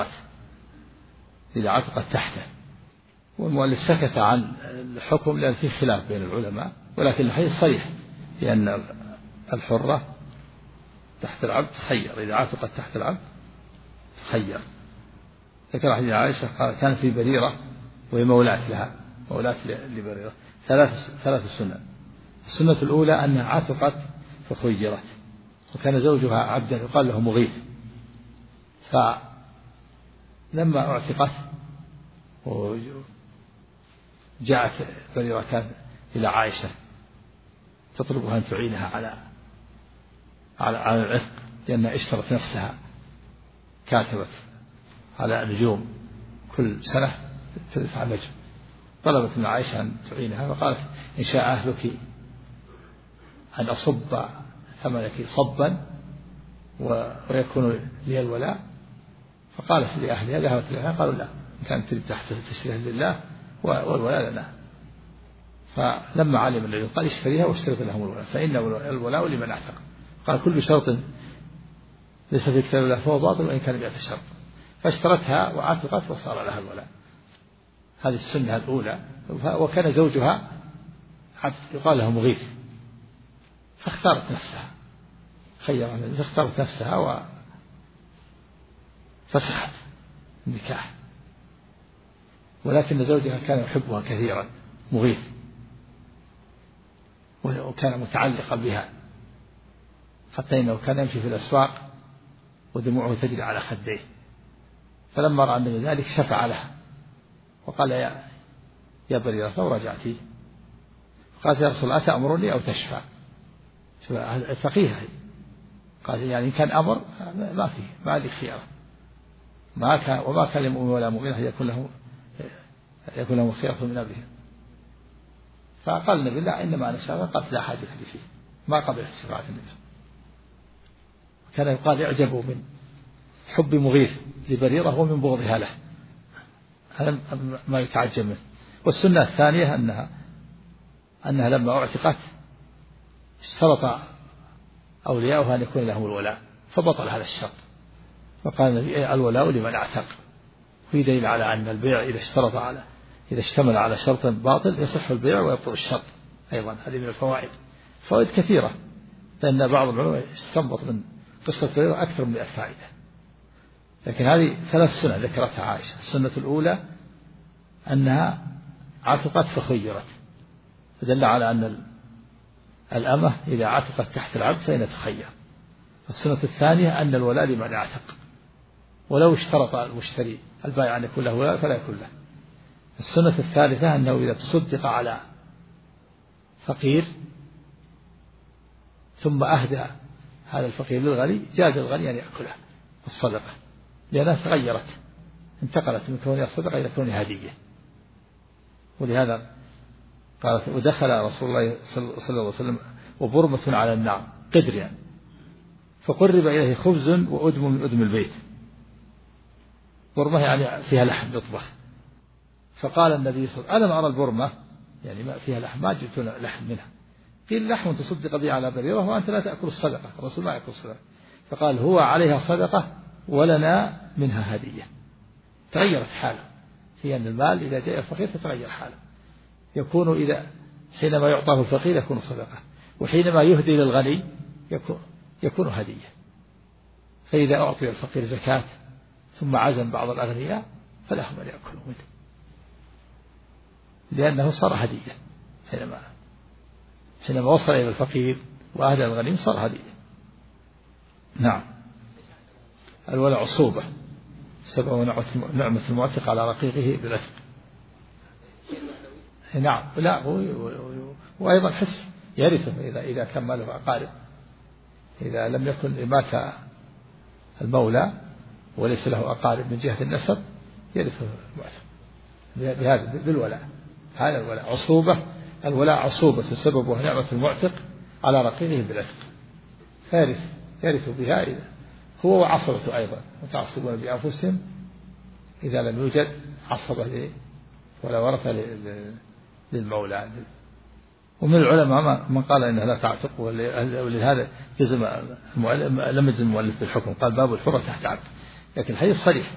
إذا عتقت تحته. والمؤلف سكت عن الحكم لأن فيه خلاف بين العلماء، ولكن الحديث صريح لأن الحرة تحت العبد تخير، إذا عتقت تحت العبد تخير. ذكر حديث عائشة قال: كانت في بريرة وهي مولاة لبريرة 3 سنن. السنة الأولى أنها عتقت فخيرت، وكان زوجها عبدا يقال له مغيث، فلما اعتقت وجاءت بريرة إلى عائشة تطلبها أن تعينها على العتق، لأنها اشترت نفسها كاتبت على نجوم كل سنة تدفع نجم، طلبت من عائشة أن تعينها، فقالت: إن شاء أهلك أن أصب ثمنك صبا ويكون لي الولاء. فقالت لأهلها، ذهبت لها، قالوا: لا، إن كانت تريد تشتريها لله والولاء لنا. فلما علم النبي قال: اشتريها واشترط لهم الولاء، فإن الولاء لمن أعتق. قال: كل شرط ليس في كتاب الله فهو باطل وإن كان 100 شرط. فاشترتها وعتقت وصار لها الولاء. هذه السنة الأولى. وكان زوجها يقال له مغيث، فاختارت نفسها، فاختارت نفسها وفسخت النكاح، ولكن زوجها كان يحبها كثيرا مغيث، وكان متعلقا بها، حتى إنه كان يمشي في الأسواق ودموعه تجري على خديه. فلما رأى النبي ذلك شفع لها وقال: يا بريرة لو رجعتي. قالت: يا رسول الله أتأمرني أو تشفع؟ فقيها. قال: يعني إن كان أمر ما لك خيار، وما كان لمؤمن ولا مؤمنة يكون له خيرة من أمرهم. فقال النبي: لا، إنما أنا شافع. قالت: لا حاجة لي فيه، ما قبلت شفاعة النبي. كان يقال: يعجبوا من حب مغيث لبريرة ومن بغضها له، هذا ما يتعجب منه. والسنة الثانية أنها لما اعتقت اشترط أولياؤها أن يكون لهم الولاء، فبطل هذا الشرط، فقال النبي: الولاء لمن اعتق. في دليل على أن البيع إذا اشتمل على شرط باطل يصح البيع ويبطل الشرط أيضا. هذه من الفوائد، فوائد كثيرة، لأن بعض العلماء استنبط من قصة بريرة أكثر من 100 فائدة. لكن هذه 3 سنن ذكرتها عائشة. السنة الأولى أنها عتقت فخيرت، فدل على أن الأمة إذا عتقت تحت العبد فإن تخير. السنة الثانية أن الولاء لمن اعتق، ولو اشترط المشتري البائع أن يكون له ولاء فلا يكون له. السنة الثالثة أنه إذا تصدق على فقير ثم أهدى هذا الفقير للغني جاز الغني أن يأكلها الصدقة، لأنها تغيرت، انتقلت من كونها صدقة إلى كونها هدية. ولهذا قالت ودخل رسول الله صلى الله عليه وسلم وبرمة على النار قدر يعني، فقرب إليه خبز وأدم من أدم البيت. برمة يعني فيها لحم يطبخ. فقال النبي صلى الله عليه وسلم ألم أرى البرمة يعني ما فيها لحم، ما جبت لحم منها. قيل لحم تصدق به على بريرة وأنت لا تأكل الصدقة، الرسول ما يأكل الصدقة. فقال هو عليها صدقة ولنا منها هدية. تغيرت حاله في أن المال إذا جاء الفقير تتغير حاله، يكون إذا حينما يعطاه الفقير يكون صدقة، وحينما يهدي للغني يكون هدية. فإذا أعطي الفقير زكاة ثم عزم بعض الأغنياء فلهم أن يأكلوا منه، لأنه صار هدية. حينما وصل إلى الفقير وأهدى الغنيم صار هدية. نعم. الولاء عصوبة سبب نعمة المعتق على رقيقه بالأثم. نعم. لا وأيضا حس يرثه إذا كان ماله أقارب، إذا لم يكن مات المولى وليس له أقارب من جهة النسب يرثه المعتق بهذا بالولاء. هذا الولاء عصوبة. الولاء عصوبة سببه نعمة المعتق على رقيقه بالأثم، يرث بها هو وعصبته أيضا، متعصبون بأنفسهم إذا لم يوجد عصبة ولا ورثة للمولى. ومن العلماء من قال إنها لا تعتق، ولهذا لم يجزم المؤلف بالحكم، قال باب الحرة تحت عبد، لكن الحديث صريح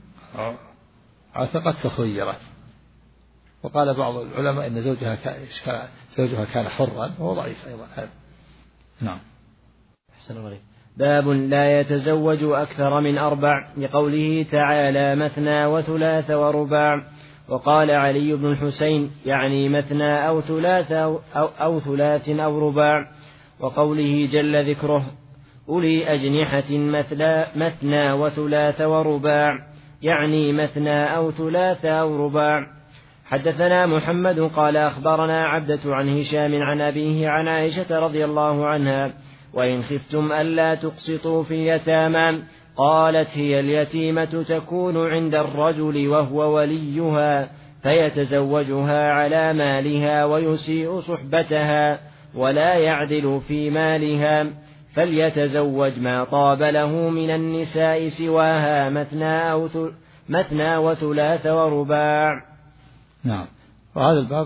عتقت فخيرت. وقال بعض العلماء إن زوجها كان حرا وهو ضعيف أيضا. نعم. أحسن الله عليك. باب لا يتزوج أكثر من 4 لقوله تعالى مثنى وثلاث ورباع. وقال علي بن الحسين يعني مثنى أو ثلاث أو رباع. وقوله جل ذكره أولي أجنحة مثنى وثلاث ورباع يعني مثنى أو ثلاث أو رباع. حدثنا محمد قال أخبرنا عبدة عن هشام عن أبيه عن عائشة رضي الله عنها وإن خفتم ألا تقسطوا في اليتامى قالت هي اليتيمة تكون عند الرجل وهو وليها فيتزوجها على مالها ويسيء صحبتها ولا يعدل في مالها فليتزوج ما طاب له من النساء سواها مثنى وثلاث ورباع. نعم. وهذا الباب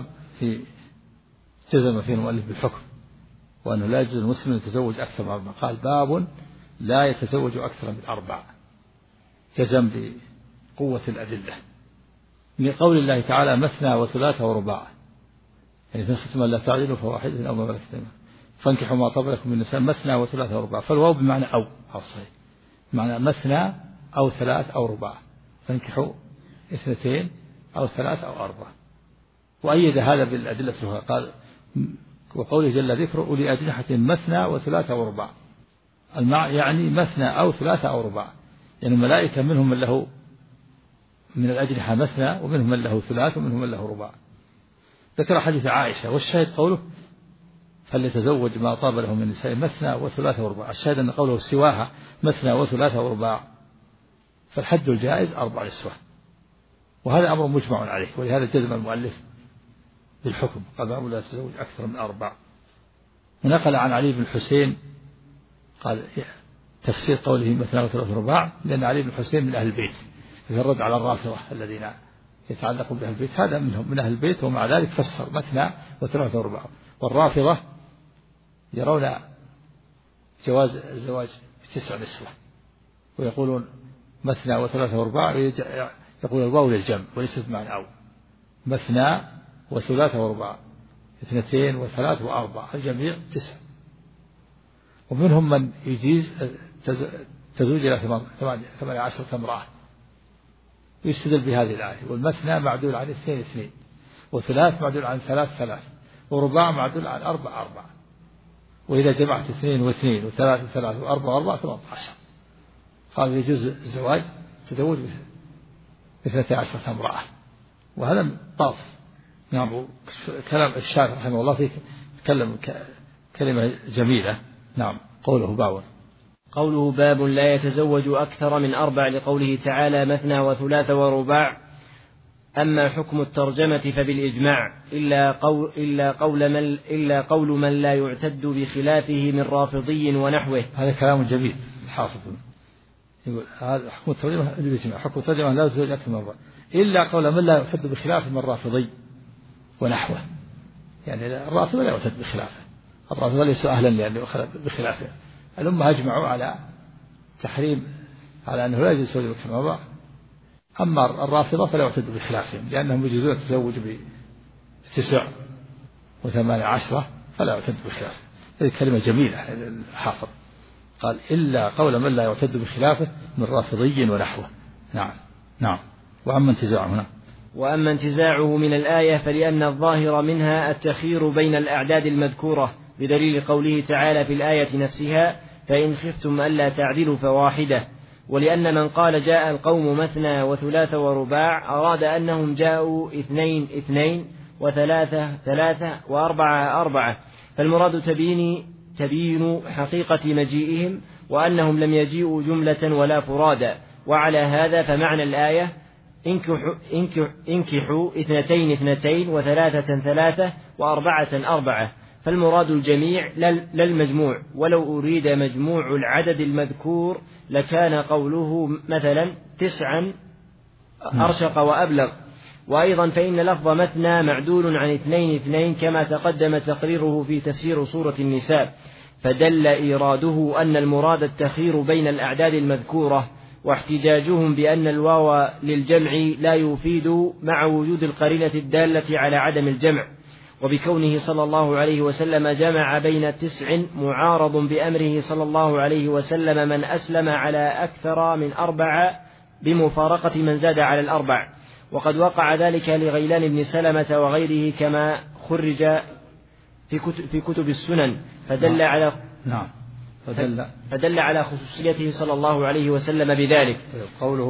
جزم فيه المؤلف بالحكم وأنه لا يجوز المسلم أن يتزوج أكثر من 4. قال باب لا يتزوج أكثر من 4، جزم بقوة الأدلة من قول الله تعالى مثنى وثلاث ورباع، يعني في الختم لا تعدلوا فواحد أو ما ملكت أيمانكم فانكحوا ما طاب لكم من النساء مثنى وثلاث ورباع. فالواو بمعنى أو الصحيح بمعنى مثنى أو ثلاث أو رباع، فانكحوا 2 أو 3 أو 4. وأيد هذا بالأدلة الأخرى قال وقوله جل ذكره أولي أجنحة مثنى وثلاث ورباع، يعني مثنى أو 3 أو رباع، يعني الملائكة منهم من له من الأجنحة مثنى ومنهم من له 3 ومنهم من له رباع. ذكر حديث عائشة والشاهد قوله فليتزوج ما طاب له من النساء مثنى وثلاث ورباع. الشاهد أن قوله سواها مثنى وثلاث ورباع، فالحد الجائز 4 نسوة، وهذا أمر مجمع عليه. ولهذا جزم المؤلف بالحكم قال باب لا يتزوج أكثر من 4. ونقل عن علي بن الحسين قال تفسير قوله مثنى وثلاث ورباع لأن علي بن الحسين من أهل البيت، في الرد على الرافضة الذين يتعلقون بأهل البيت، هذا منهم من أهل البيت، ومع ذلك فسر مثنى وثلاث ورباع. والرافضة يرون جواز الزواج ب9 نسوة ويقولون مثنى وثلاث ورباع، يقول الواو للجمع وليست بمعنى أو، مثنى وثلاث ورباع 2 و3 و4 الجميع 9. ومنهم من يجيز تزوج إلى 18 امرأة ويستدل بهذه الآية. والمثنى معدول عن 2 2 وثلاث معدول عن 3 3 ورباع معدول عن 4 4. وإذا جمعت 2 و2 و3 و3 و4 و4 18. قال يجوز الزواج تزوج 12 امرأة وهذا باطل. نعم. كلام الشارع رحمه الله فيه تكلم كلمة جميلة. نعم. قوله باب لا يتزوج أكثر من 4 لقوله تعالى مثنى وثلاث ورباع. أما حكم الترجمة فبالإجماع إلا قول من لا يعتد بخلافه من رافضي ونحوه. هذا كلام جميل. الحافظ يقول هذا حكم الترجمة بالإجماع، حكم الترجمة لا يتزوج أكثر من 4 إلا قول من لا يعتد بخلافه من رافضي ونحوه. يعني الرافضة لا يعتد بخلافه، الرافضة ليسوا أهلا لأنه بخلافه. الأمة أجمعوا على تحريم، على أنه لا يجوز التزوج أكثر من 4. أما الرافضة فلا يعتد بخلافهم لأنهم يجوزون التزوج ب9 و18 فلا يعتد بخلافه. هذه كلمة جميلة. الحافظ قال إلا قول من لا يعتد بخلافه من رافضي ونحوه. نعم. وأما انتزاعه من الآية فلأن الظاهر منها التخيير بين الأعداد المذكورة بدليل قوله تعالى في الآية نفسها فإن خفتم ألا تعدلوا فواحدة. ولأن من قال جاء القوم مثنى وثلاث ورباع أراد أنهم جاءوا 2 2 و3 3 و4 4، فالمراد تبيين حقيقة مجيئهم وأنهم لم يجيئوا جملة ولا فرادا. وعلى هذا فمعنى الآية انكحوا 2 2 و3 3 و4 4، فالمراد الجميع لا المجموع. ولو أريد مجموع العدد المذكور لكان قوله مثلا 9 أرشق وأبلغ. وأيضا فإن لفظ مثنى معدول عن 2 2 كما تقدم تقريره في تفسير سورة النساء، فدل إيراده أن المراد التخيير بين الأعداد المذكورة. واحتجاجهم بأن الواو للجمع لا يفيد مع وجود القرينة الدالة على عدم الجمع، وبكونه صلى الله عليه وسلم جمع بين 9 معارض بأمره صلى الله عليه وسلم من أسلم على أكثر من 4 بمفارقة من زاد على 4. وقد وقع ذلك لغيلان بن سلمة وغيره كما خرج في كتب السنن، فدل على خصوصيته صلى الله عليه وسلم بذلك. قوله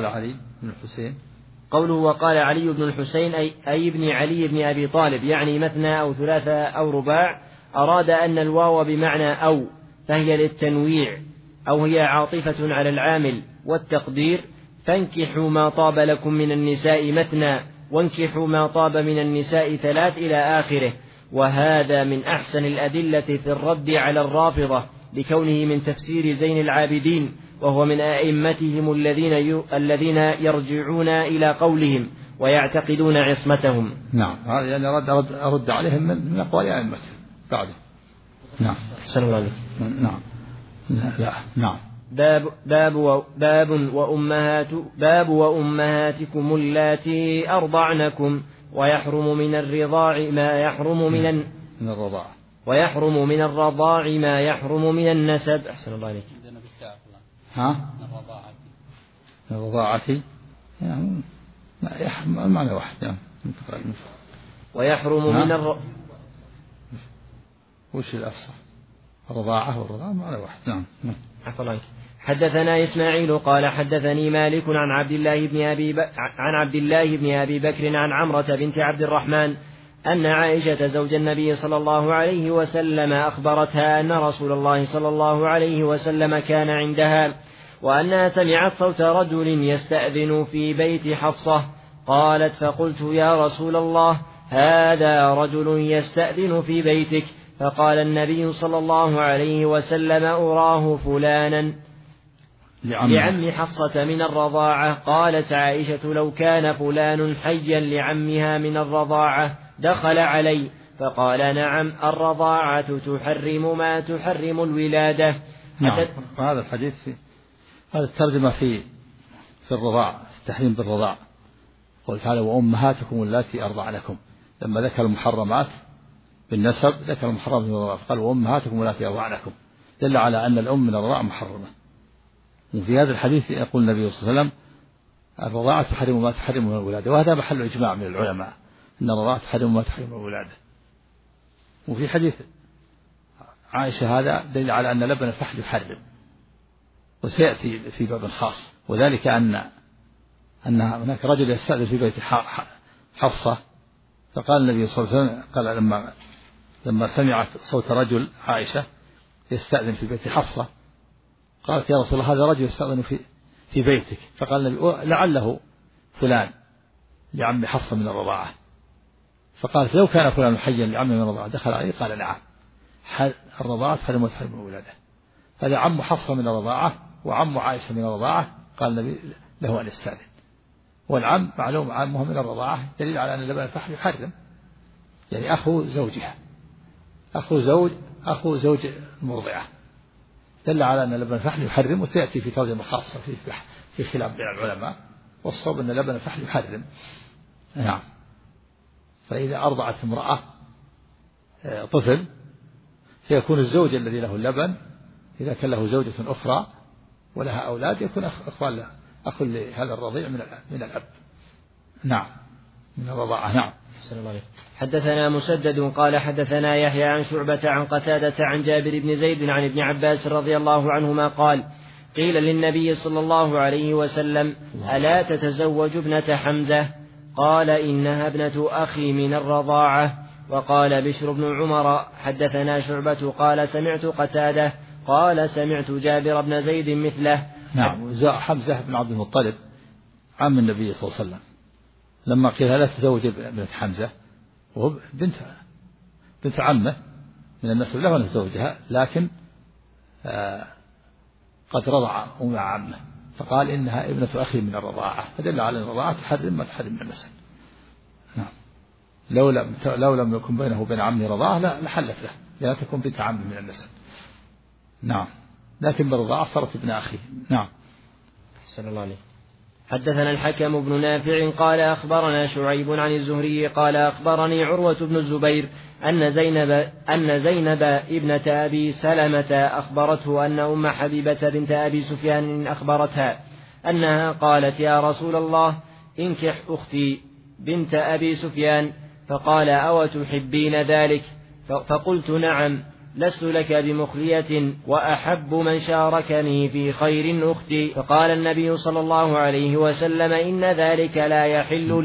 وقال علي بن الحسين أي ابن علي بن أبي طالب، يعني مثنى أو ثلاثة أو رباع، أراد أن الواو بمعنى أو، فهي للتنويع، أو هي عاطفة على العامل والتقدير. فانكحوا ما طاب لكم من النساء مثنى وانكحوا ما طاب من النساء 3 إلى آخره. وهذا من أحسن الأدلة في الرد على الرافضة لكونه من تفسير زين العابدين، وهو من أئمتهم الذين يرجعون إلى قولهم ويعتقدون عصمتهم. نعم. هذا يعني أرد عليهم من أقوال أئمتهم بعده. نعم. أحسن الله عليك. نعم. باب وأمهاتكم اللاتي أرضعنكم ويحرم من الرضاع ما يحرم من الرضاعة ويحرم من الرضاع ما يحرم من النسب. أحسن الله عليك. الرضاعة يعني معنى واحد يعني. ويحرم من وش الأفصح؟ الرضاعة والرضاعة معنى واحد. نعم. حدثنا إسماعيل قال حدثني مالك عن عبد الله بن أبي بكر عن عمرة بنت عبد الرحمن أن عائشة زوج النبي صلى الله عليه وسلم أخبرتها أن رسول الله صلى الله عليه وسلم كان عندها، وأنها سمعت صوت رجل يستأذن في بيت حفصة. قالت فقلت يا رسول الله هذا رجل يستأذن في بيتك. فقال النبي صلى الله عليه وسلم أراه فلانا لعم حفصة من الرضاعة. قالت عائشة لو كان فلان حيا لعمها من الرضاعة دخل علي. فقال نعم الرضاعة تحرم ما تحرم الولادة. نعم. هذا الحديث هذا الترجمة في الرضاعة، التحريم بالرضاعة. قال تعالى وأمهاتكم اللاتي أرضعنكم، لما ذكر المحرمات بالنسب ذكر المحرمات بالرضاعة قال وأمهاتكم اللاتي أرضعنكم، دل على أن الأم من الرضاعة محرمة. وفي هذا الحديث يقول النبي صلى الله عليه وسلم الرضاعة تحرم ما تحرم الولادة، وهذا محل إجماع من العلماء أن الرضاعة تحرم ما تحرم الولادة. وفي حديث عائشة هذا دليل على أن لبن الفحل يحرم، وسيأتي في باب خاص، وذلك أن هناك رجل يستأذن في بيت حفصة، فقال النبي صلى الله عليه وسلم قال لما سمعت صوت رجل عائشة يستأذن في بيت حفصة قالت يا رسول الله هذا رجل يستأذن في بيتك، فقال النبي لعله فلان لعم حفصة من الرضاعة، فقالت لو كان فلان حيا لعم من الرضاعة دخل عليه، قال نعم الرضاعة تحرم وتحرم أولاده، هذا عم حفصة من الرضاعة وعم عائشة من الرضاعة، قال النبي له أن يستأذن، والعم معلوم عمه من الرضاعة دليل على أن لبن الفحل يحرم، يعني أخو زوجها، أخو زوج المرضعة، دل على أن لبن الفحل يحرم، وسيأتي في ترجمة خاصة في خلاف بين العلماء، والصواب أن لبن الفحل يحرم. نعم. فإذا أرضعت امرأة طفل فيكون الزوج الذي له اللبن إذا كان له زوجة أخرى ولها أولاد يكون أخ لهذا الرضيع من الأب. نعم، من الرضاعة. نعم. حدثنا مسدد قال حدثنا يحيى عن شعبة عن قتادة عن جابر بن زيد عن ابن عباس رضي الله عنهما قال قيل للنبي صلى الله عليه وسلم ألا تتزوج ابنة حمزة؟ قال إنها ابنة أخي من الرضاعة. وقال بشر بن عمر حدثنا شعبة قال سمعت قتادة قال سمعت جابر بن زيد مثله. نعم. حمزة بن عبد المطلب عم النبي صلى الله عليه وسلم لما قيل لا تتزوج ابنة حمزة وهو بنت عمه من النسب له أن تزوجها، لكن قد رضع مع عمه، فقال إنها ابنة أخي من الرضاعة، فدل على الرضاعة تحرم ما تحرم من النسب. نعم. لو لم يكن بينه وبين عمه رضاعة لحلت له، لا تكون بنت عمه من النسب. نعم. لكن بالرضاعة صارت ابن أخي. نعم. أحسن الله عليك. حدثنا الحكم بن نافع قال أخبرنا شعيب عن الزهري قال أخبرني عروة بن الزبير أن زينب ابنة أبي سلمة أخبرته أن أم حبيبة بنت أبي سفيان أخبرتها أنها قالت يا رسول الله انكح أختي بنت أبي سفيان، فقال أو تحبين ذلك؟ فقلت نعم، لست لك بمخلية وأحب من شاركني في خير أختي. فقال النبي صلى الله عليه وسلم إن ذلك لا يحل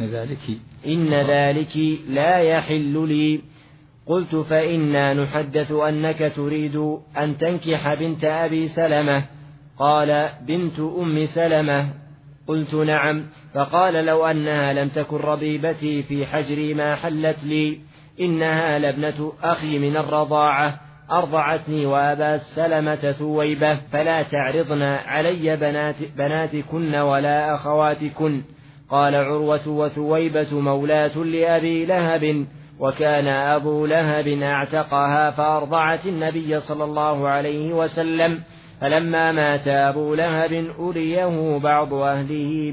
لي. قلت فإنا نحدث أنك تريد أن تنكح بنت أبي سلمة. قال بنت أم سلمة. قلت نعم. فقال لو أنها لم تكن ربيبتي في حجري ما حلت لي، إنها لابنة أخي من الرضاعة أرضعتني وأبا سلمة ثويبة، فلا تعرضن علي بناتكن ولا أخواتكن. قال عروة وثويبة مولاة لأبي لهب، وكان أبو لهب اعتقها فأرضعت النبي صلى الله عليه وسلم، فلما مات أبو لهب أريه بعض أهله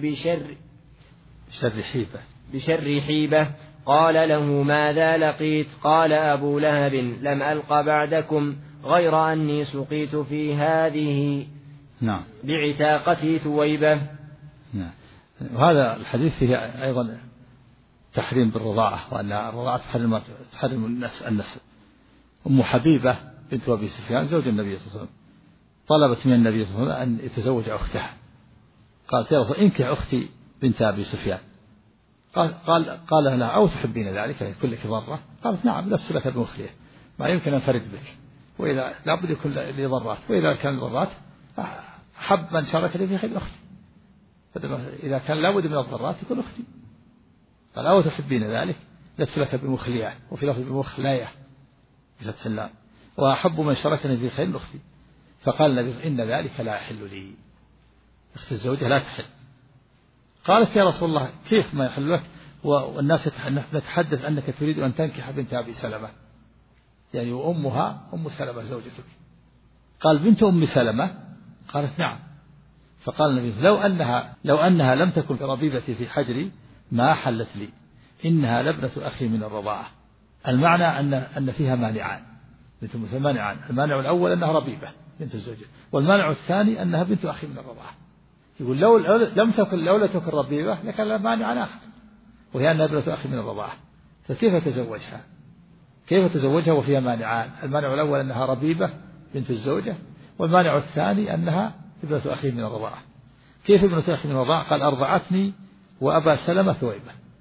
بشر حيبة. قال له ماذا لقيت؟ قال أبو لهب لم ألق بعدكم غير أني سقيت في هذه بعتاقتي ثويبة. نعم. وهذا الحديث فيه أيضا تحريم بالرضاعة، وأن الرضاعة تحرم النسب. أم حبيبة بنت أبي سفيان زوج النبي صلى الله عليه وسلم طلبت من النبي صلى الله عليه وسلم أن يتزوج أختها، قالت يا رسول انكح أختي بنت أبي سفيان. قال لها أو تحبين ذلك يكون لك ضرة؟ قالت نعم، لست لك بمخلية، ما يمكن أن فرد بك، وإذا لابد يكون لي ضرات، وإذا كان ضرات أحب من شاركني في خير أختي، إذا كان لابد من الضرات يكون أختي. قال أو تحبين ذلك؟ لست لك بمخلية، وفي لفظ بمخلية بفتح اللام، وأحب من شاركني في خير أختي. فقال النبي إن ذلك لا يحل لي، أخت الزوجة لا تحل. قالت يا رسول الله كيف ما يحل لك والناس نتحدث أنك تريد أن تنكح بنت أبي سلمة، يعني وأمها أم سلمة زوجتك. قال بنت أم سلمة؟ قالت نعم. فقال النبي لو أنها لم تكن ربيبتي في حجري ما حلت لي، إنها لابنة أخي من الرضاعة. المعنى أن فيها مانعان، مانعان. المانع الأول أنها ربيبة بنت الزوجة، والمانع الثاني أنها بنت أخي من الرضاعة. يقول لو لم تكن ربيبة لكان لها مانع آخر، وهي أنها ابنة أخي من الرضاعة، فكيف تزوجها وفيها مانعان؟ المانع الأول أنها ربيبة بنت الزوجة، والمانع الثاني أنها ابنة أخي من الرضاعة. كيف ابنة أخي من الرضاعة؟ قال أرضعتني وأبا سلمة ثويبة،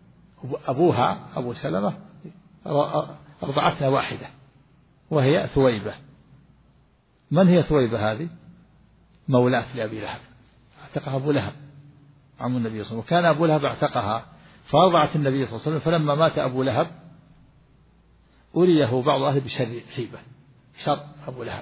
أبوها أبو سلمة أرضعتنا واحدة وهي ثويبة. من هي ثويبة هذه؟ مولاة لأبي لهب، اعتقها أبو لهب عم النبي صلى الله عليه وسلم، وكان أبو لهب اعتقها فأرضعت النبي صلى الله عليه وسلم. فلما مات أبو لهب أريه بعض أهله بشر حيبة، شر أبو لهب،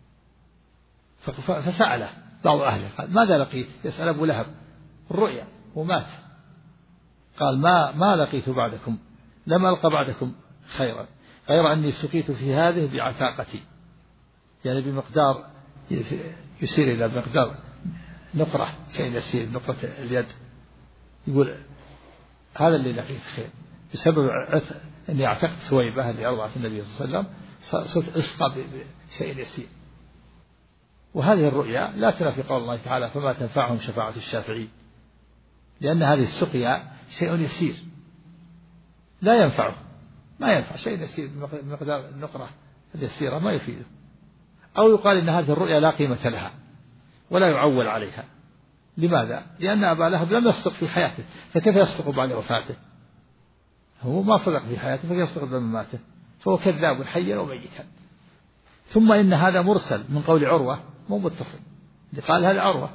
فسأله بعض أهله قال ماذا لقيت؟ يسأل أبو لهب الرؤيا ومات. قال ما لقيت بعدكم، لم ألقى بعدكم خيرا غير أني سقيت في هذه بعتاقتي، يعني بمقدار يسير إلى مقدار نقرة، شيء يسير نقرة اليد. يقول هذا اللي لقيت خير بسبب أني اعتقت ثويبة اللي أرضعت النبي صلى الله عليه وسلم، صرت أسقى بشيء يسير. وهذه الرؤيا لا ترى في قول الله تعالى فما تنفعهم شفاعة الشافعين، لأن هذه السقيا شيء يسير لا ينفعه، ما ينفع شيء يسير بمقدار النقرة اليسيرة ما يفيده. أو يقال إن هذه الرؤيا لا قيمة لها ولا يعول عليها. لماذا؟ لأن أبا لهب لم يصدق في حياته، فكيف يصدق بعد وفاته؟ هو ما صدق في حياته فكيف يصدق بعد مماته؟ فهو كذاب حيا وميتا. ثم إن هذا مرسل من قول عروة مو متصل، قال هذا عروة.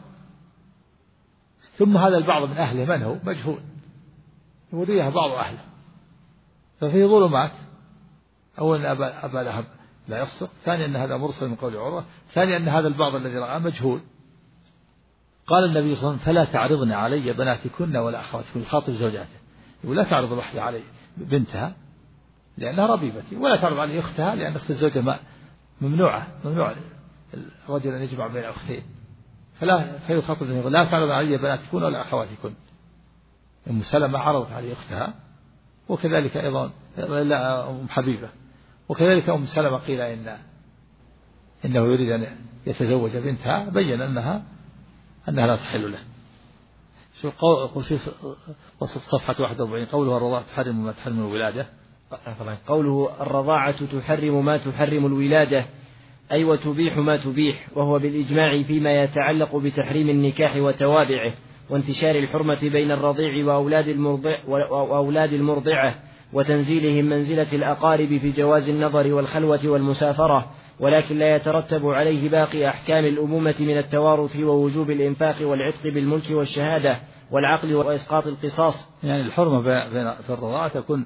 ثم هذا البعض من أهله من هو؟ مجهول، يريها بعض أهله، ففيه ظلمات. أولا أبا لهب لا يصدق، ثانيا أن هذا مرسل من قول عروة، ثانيا أن هذا البعض الذي رأى مجهول. قال النبي صلى الله عليه وسلم فلا تعرضن علي بناتكن ولا أخواتكن، يخاطب زوجاته يقول لا تعرض الواحدة علي بنتها لأنها ربيبتي، ولا تعرض علي أختها لأن أخت الزوجة ممنوع الرجل أن يجمع بين أختين. فيخاطب لا تعرض علي بناتكن ولا أخواتكن. أم سلمة عرضت علي أختها، وكذلك أيضا أم حبيبة، وكذلك أم سلمة قيل إنه يريد أن يتزوج بنتها، بين أنها لا تحل له. شو في وسط صفحة 41 قوله الرضاعة تحرم ما تحرم الولادة. قوله الرضاعة تحرم ما تحرم الولادة أي وتبيح ما تبيح، وهو بالإجماع فيما يتعلق بتحريم النكاح وتوابعه وانتشار الحرمة بين الرضيع وأولاد المرضعة وتنزيلهم منزلة الأقارب في جواز النظر والخلوة والمسافرة، ولكن لا يترتب عليه باقي أحكام الأمومة من التوارث ووجوب الإنفاق والعتق بالملك والشهادة والعقل وإسقاط القصاص. يعني الحرمة في الرضاعة تكون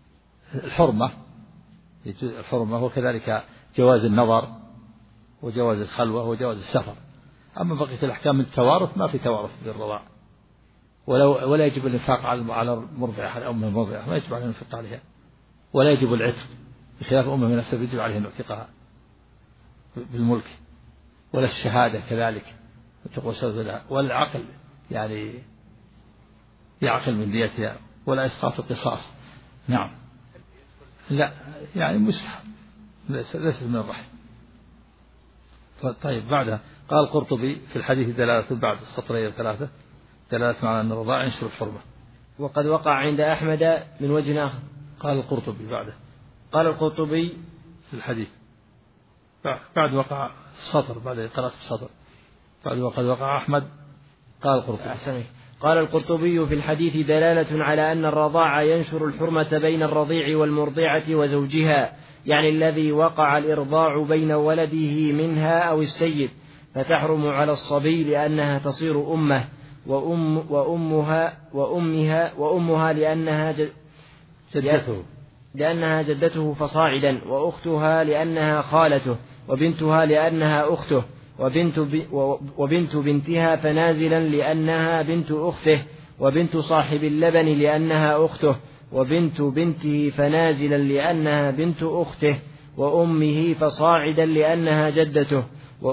الحرمة وكذلك جواز النظر وجواز الخلوة وجواز السفر. أما بقية الأحكام من التوارث ما في توارث بالرضاعة، ولا يجب الإنفاق على المرضعة على أم المرضعة، ما يجب عليها الإنفاق عليها، ولا يجب العتق بخلاف أمه من السبب يجب عليها العتقها بالملك، ولا الشهادة كذلك والعقل يعني يعقل من ديتها، ولا إسقاط القصاص. نعم لا يعني مستحب ليست من الرحم. طيب بعدها قال القرطبي في الحديث دلالة بعد السطرية الثلاثة دلالة على أن الرضاعة ينشر الحرمة، وقد وقع عند أحمد من وجه آخر. قال القرطبي بعده قال القرطبي في الحديث بعد وقع السطر بعد قراءة السطر بعد وقد وقع أحمد. قال القرطبي قال القرطبي في الحديث دلالة على أن الرضاعة ينشر الحرمة بين الرضيع والمرضعة وزوجها، يعني الذي وقع الإرضاع بين ولده منها أو السيد، فتحرم على الصبي لأنها تصير أمه، وأمها لأنها جدته فصاعدا، وأختها لأنها خالته، وبنتها لأنها أخته، وبنت بنتها فنازلا لأنها بنت أخته، وبنت صاحب اللبن لأنها أخته، وبنت بنته فنازلا لأنها بنت أخته، وأمه فصاعدا لأنها جدته،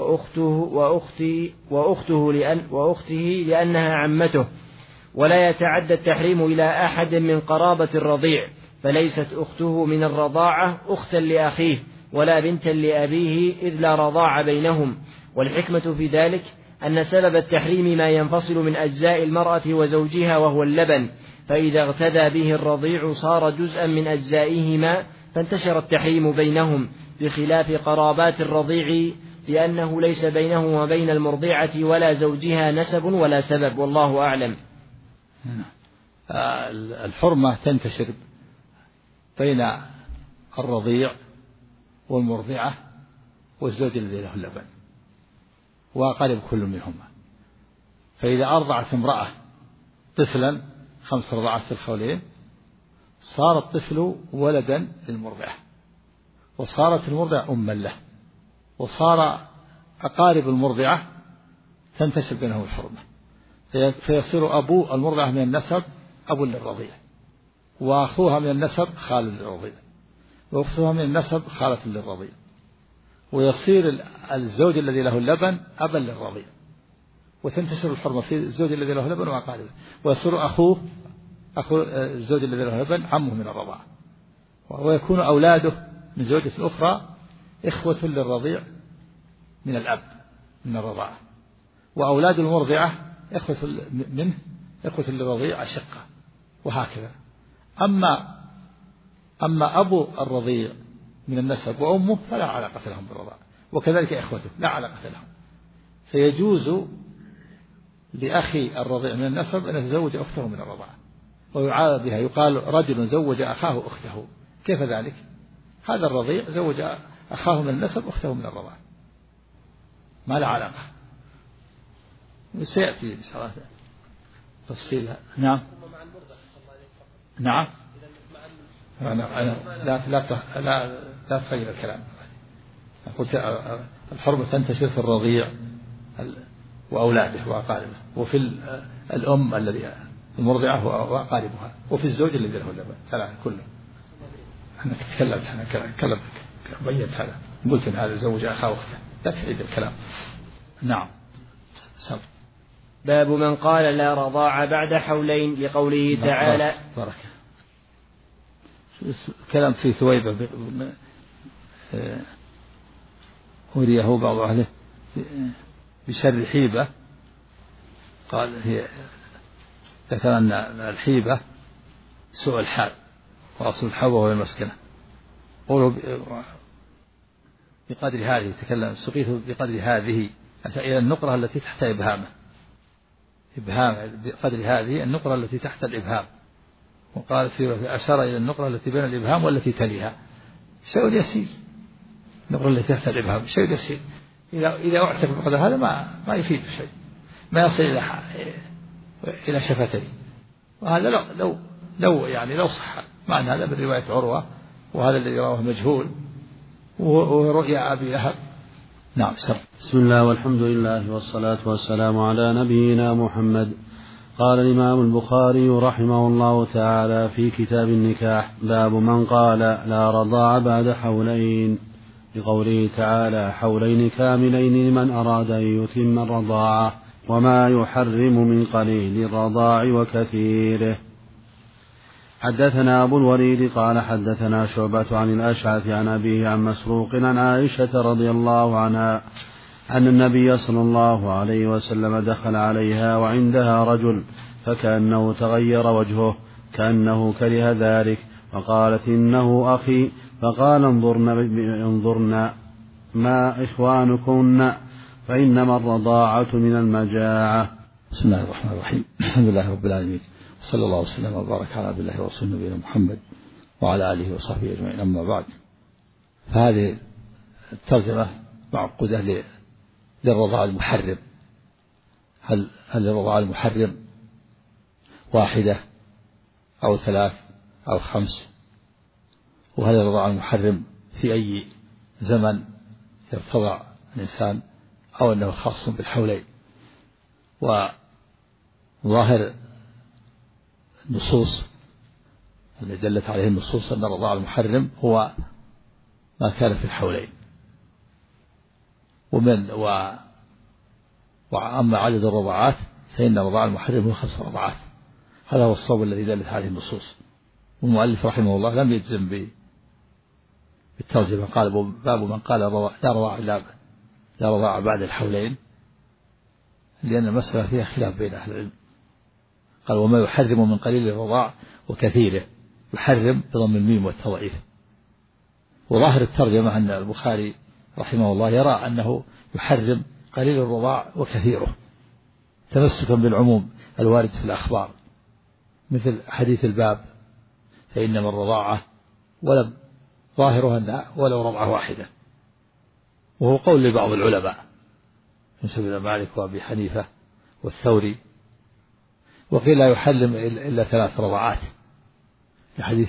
وأخته لأنها عمته. ولا يتعدى التحريم إلى أحد من قرابة الرضيع، فليست أخته من الرضاعة أختا لأخيه ولا بنتا لأبيه إذ لا رضاع بينهم. والحكمة في ذلك أن سبب التحريم ما ينفصل من أجزاء المرأة وزوجها وهو اللبن، فإذا اغتدى به الرضيع صار جزءا من أجزائهما فانتشر التحريم بينهم، بخلاف قرابات الرضيع لأنه ليس بينه وبين المرضعة ولا زوجها نسب ولا سبب، والله أعلم. الحرمة تنتشر بين الرضيع والمرضعة والزوج الذي له اللبن وأقارب كل منهما. فإذا أرضعت امرأة طفلا 5 رضعات في الحولين صار الطفل ولدا للمرضعة وصارت المرضعة أما له وصار أقارب المرضعة تنتشر بينهم الحرمة فيصير أبو المرضعة من النسب أبو للرضيع وأخوها من النسب خال للرضيع وأختها من النسب خالة للرضيع ويصير الزوج الذي له اللبن أبا للرضيع وتنتشر الحرمة في الزوج الذي له لبن وأقاربه ويصير أخو الزوج الذي له لبن عمه من الرضاعة ويكون أولاده من زوجة أخرى إخوة للرضيع من الأب من الرضاعة وأولاد المرضعة إخوة للرضيع أشقة وهكذا. أما أبو الرضيع من النسب وأمه فلا علاقة لهم بالرضاعة وكذلك إخوته لا علاقة لهم. فيجوز لأخي الرضيع من النسب أن يتزوج أخته من الرضاعة ويعاد بها يقال رجل زوج أخاه أخته. كيف ذلك؟ هذا الرضيع زوج أخاه من النسب أخته من الرضاعة ما لا علاقة. سيأتي إن شاء الله تفصيلها. نعم نعم لا تغير الكلام. قلت الحرمة تنتشر في الرضيع وأولاده وأقاربه وفي الأم الذي المرضعة وأقاربها وفي الزوج الذي له اللبن ثلاثة كله. أنا تكلمت بينت هذا قلت إن هذا زوج أخاه أخته لا تعيد الكلام. نعم. باب من قال لا رضاع بعد حولين لقوله تعالى بارك. كلام في ثويبة وريه بعض أهله بشر حيبة قال هي ذكر أن الحيبة سوء الحال وأصل الحوى وهو المسكنة قولوا بقدر هذه تكلم سقيت بقدر هذه إلى النقرة التي تحت إبهامه بقدر هذه النقرة التي تحت الإبهام وقال في أشار إلى النقرة التي بين الإبهام والتي تليها شيء يسير. النقرة التي تحت الإبهام شيء يسير إذا أعتق بقدر هذا ما يفيد شيء ما يصل إلى شفتين. وهذا لو صح معنى هذا من رواية عروة وهذا الذي رواه مجهول ورؤيا أبي لهب. نعم. بسم الله والحمد لله والصلاة والسلام على نبينا محمد. قال الإمام البخاري رحمه الله تعالى في كتاب النكاح باب من قال لا رضاع بعد حولين لقوله تعالى حولين كاملين لمن أراد أن يتم الرضاعة وما يحرم من قليل الرضاع وكثيره. حدثنا أبو الوليد قال حدثنا شعبة عن الأشعث عن أبيه عن مسروق عن عائشة رضي الله عنها أن النبي صلى الله عليه وسلم دخل عليها وعندها رجل فكأنه تغير وجهه كأنه كره ذلك وقالت إنه أخي فقال انظرن ما إخوانكن فإنما الرضاعة من المجاعة. بسم الله الرحمن الرحيم. الحمد لله رب العالمين صلى الله وسلم وبارك على عبد الله ورسوله نبينا محمد وعلى آله وصحبه أجمعين. أما بعد فهذه الترجمة معقودة للرضاع المحرم. هل الرضاع المحرم 1 أو 3 أو 5 وهل الرضاع المحرم في أي زمن يرتضع الإنسان أو أنه خاص بالحولين. وظاهر النصوص التي دلت عليه النصوص أن الرضاع المحرم هو ما كان في الحولين وأما عدد الرضاعات فإن الرضاع المحرم هو 5 رضاعات. هذا هو الصواب الذي دلت عليه النصوص. والمؤلف رحمه الله لم يجزم بالترجمة قال باب من قال لا رضاع بعد الحولين لأن المسألة فيها خلاف بين أهل العلم. قال وما يحرم من قليل الرضاع وكثيره يحرم بضم الميم والتضعيف. وظاهر الترجمة أن البخاري رحمه الله يرى أنه يحرم قليل الرضاع وكثيره تمسكا بالعموم الوارد في الأخبار مثل حديث الباب فإنما الرضاعة، ولم ظاهرها أنها ولو رضعة واحدة، وهو قول لبعض العلماء مثل مالك وأبي حنيفة والثوري. وقيل لا يحرم إلا 3 رضعات، الحديث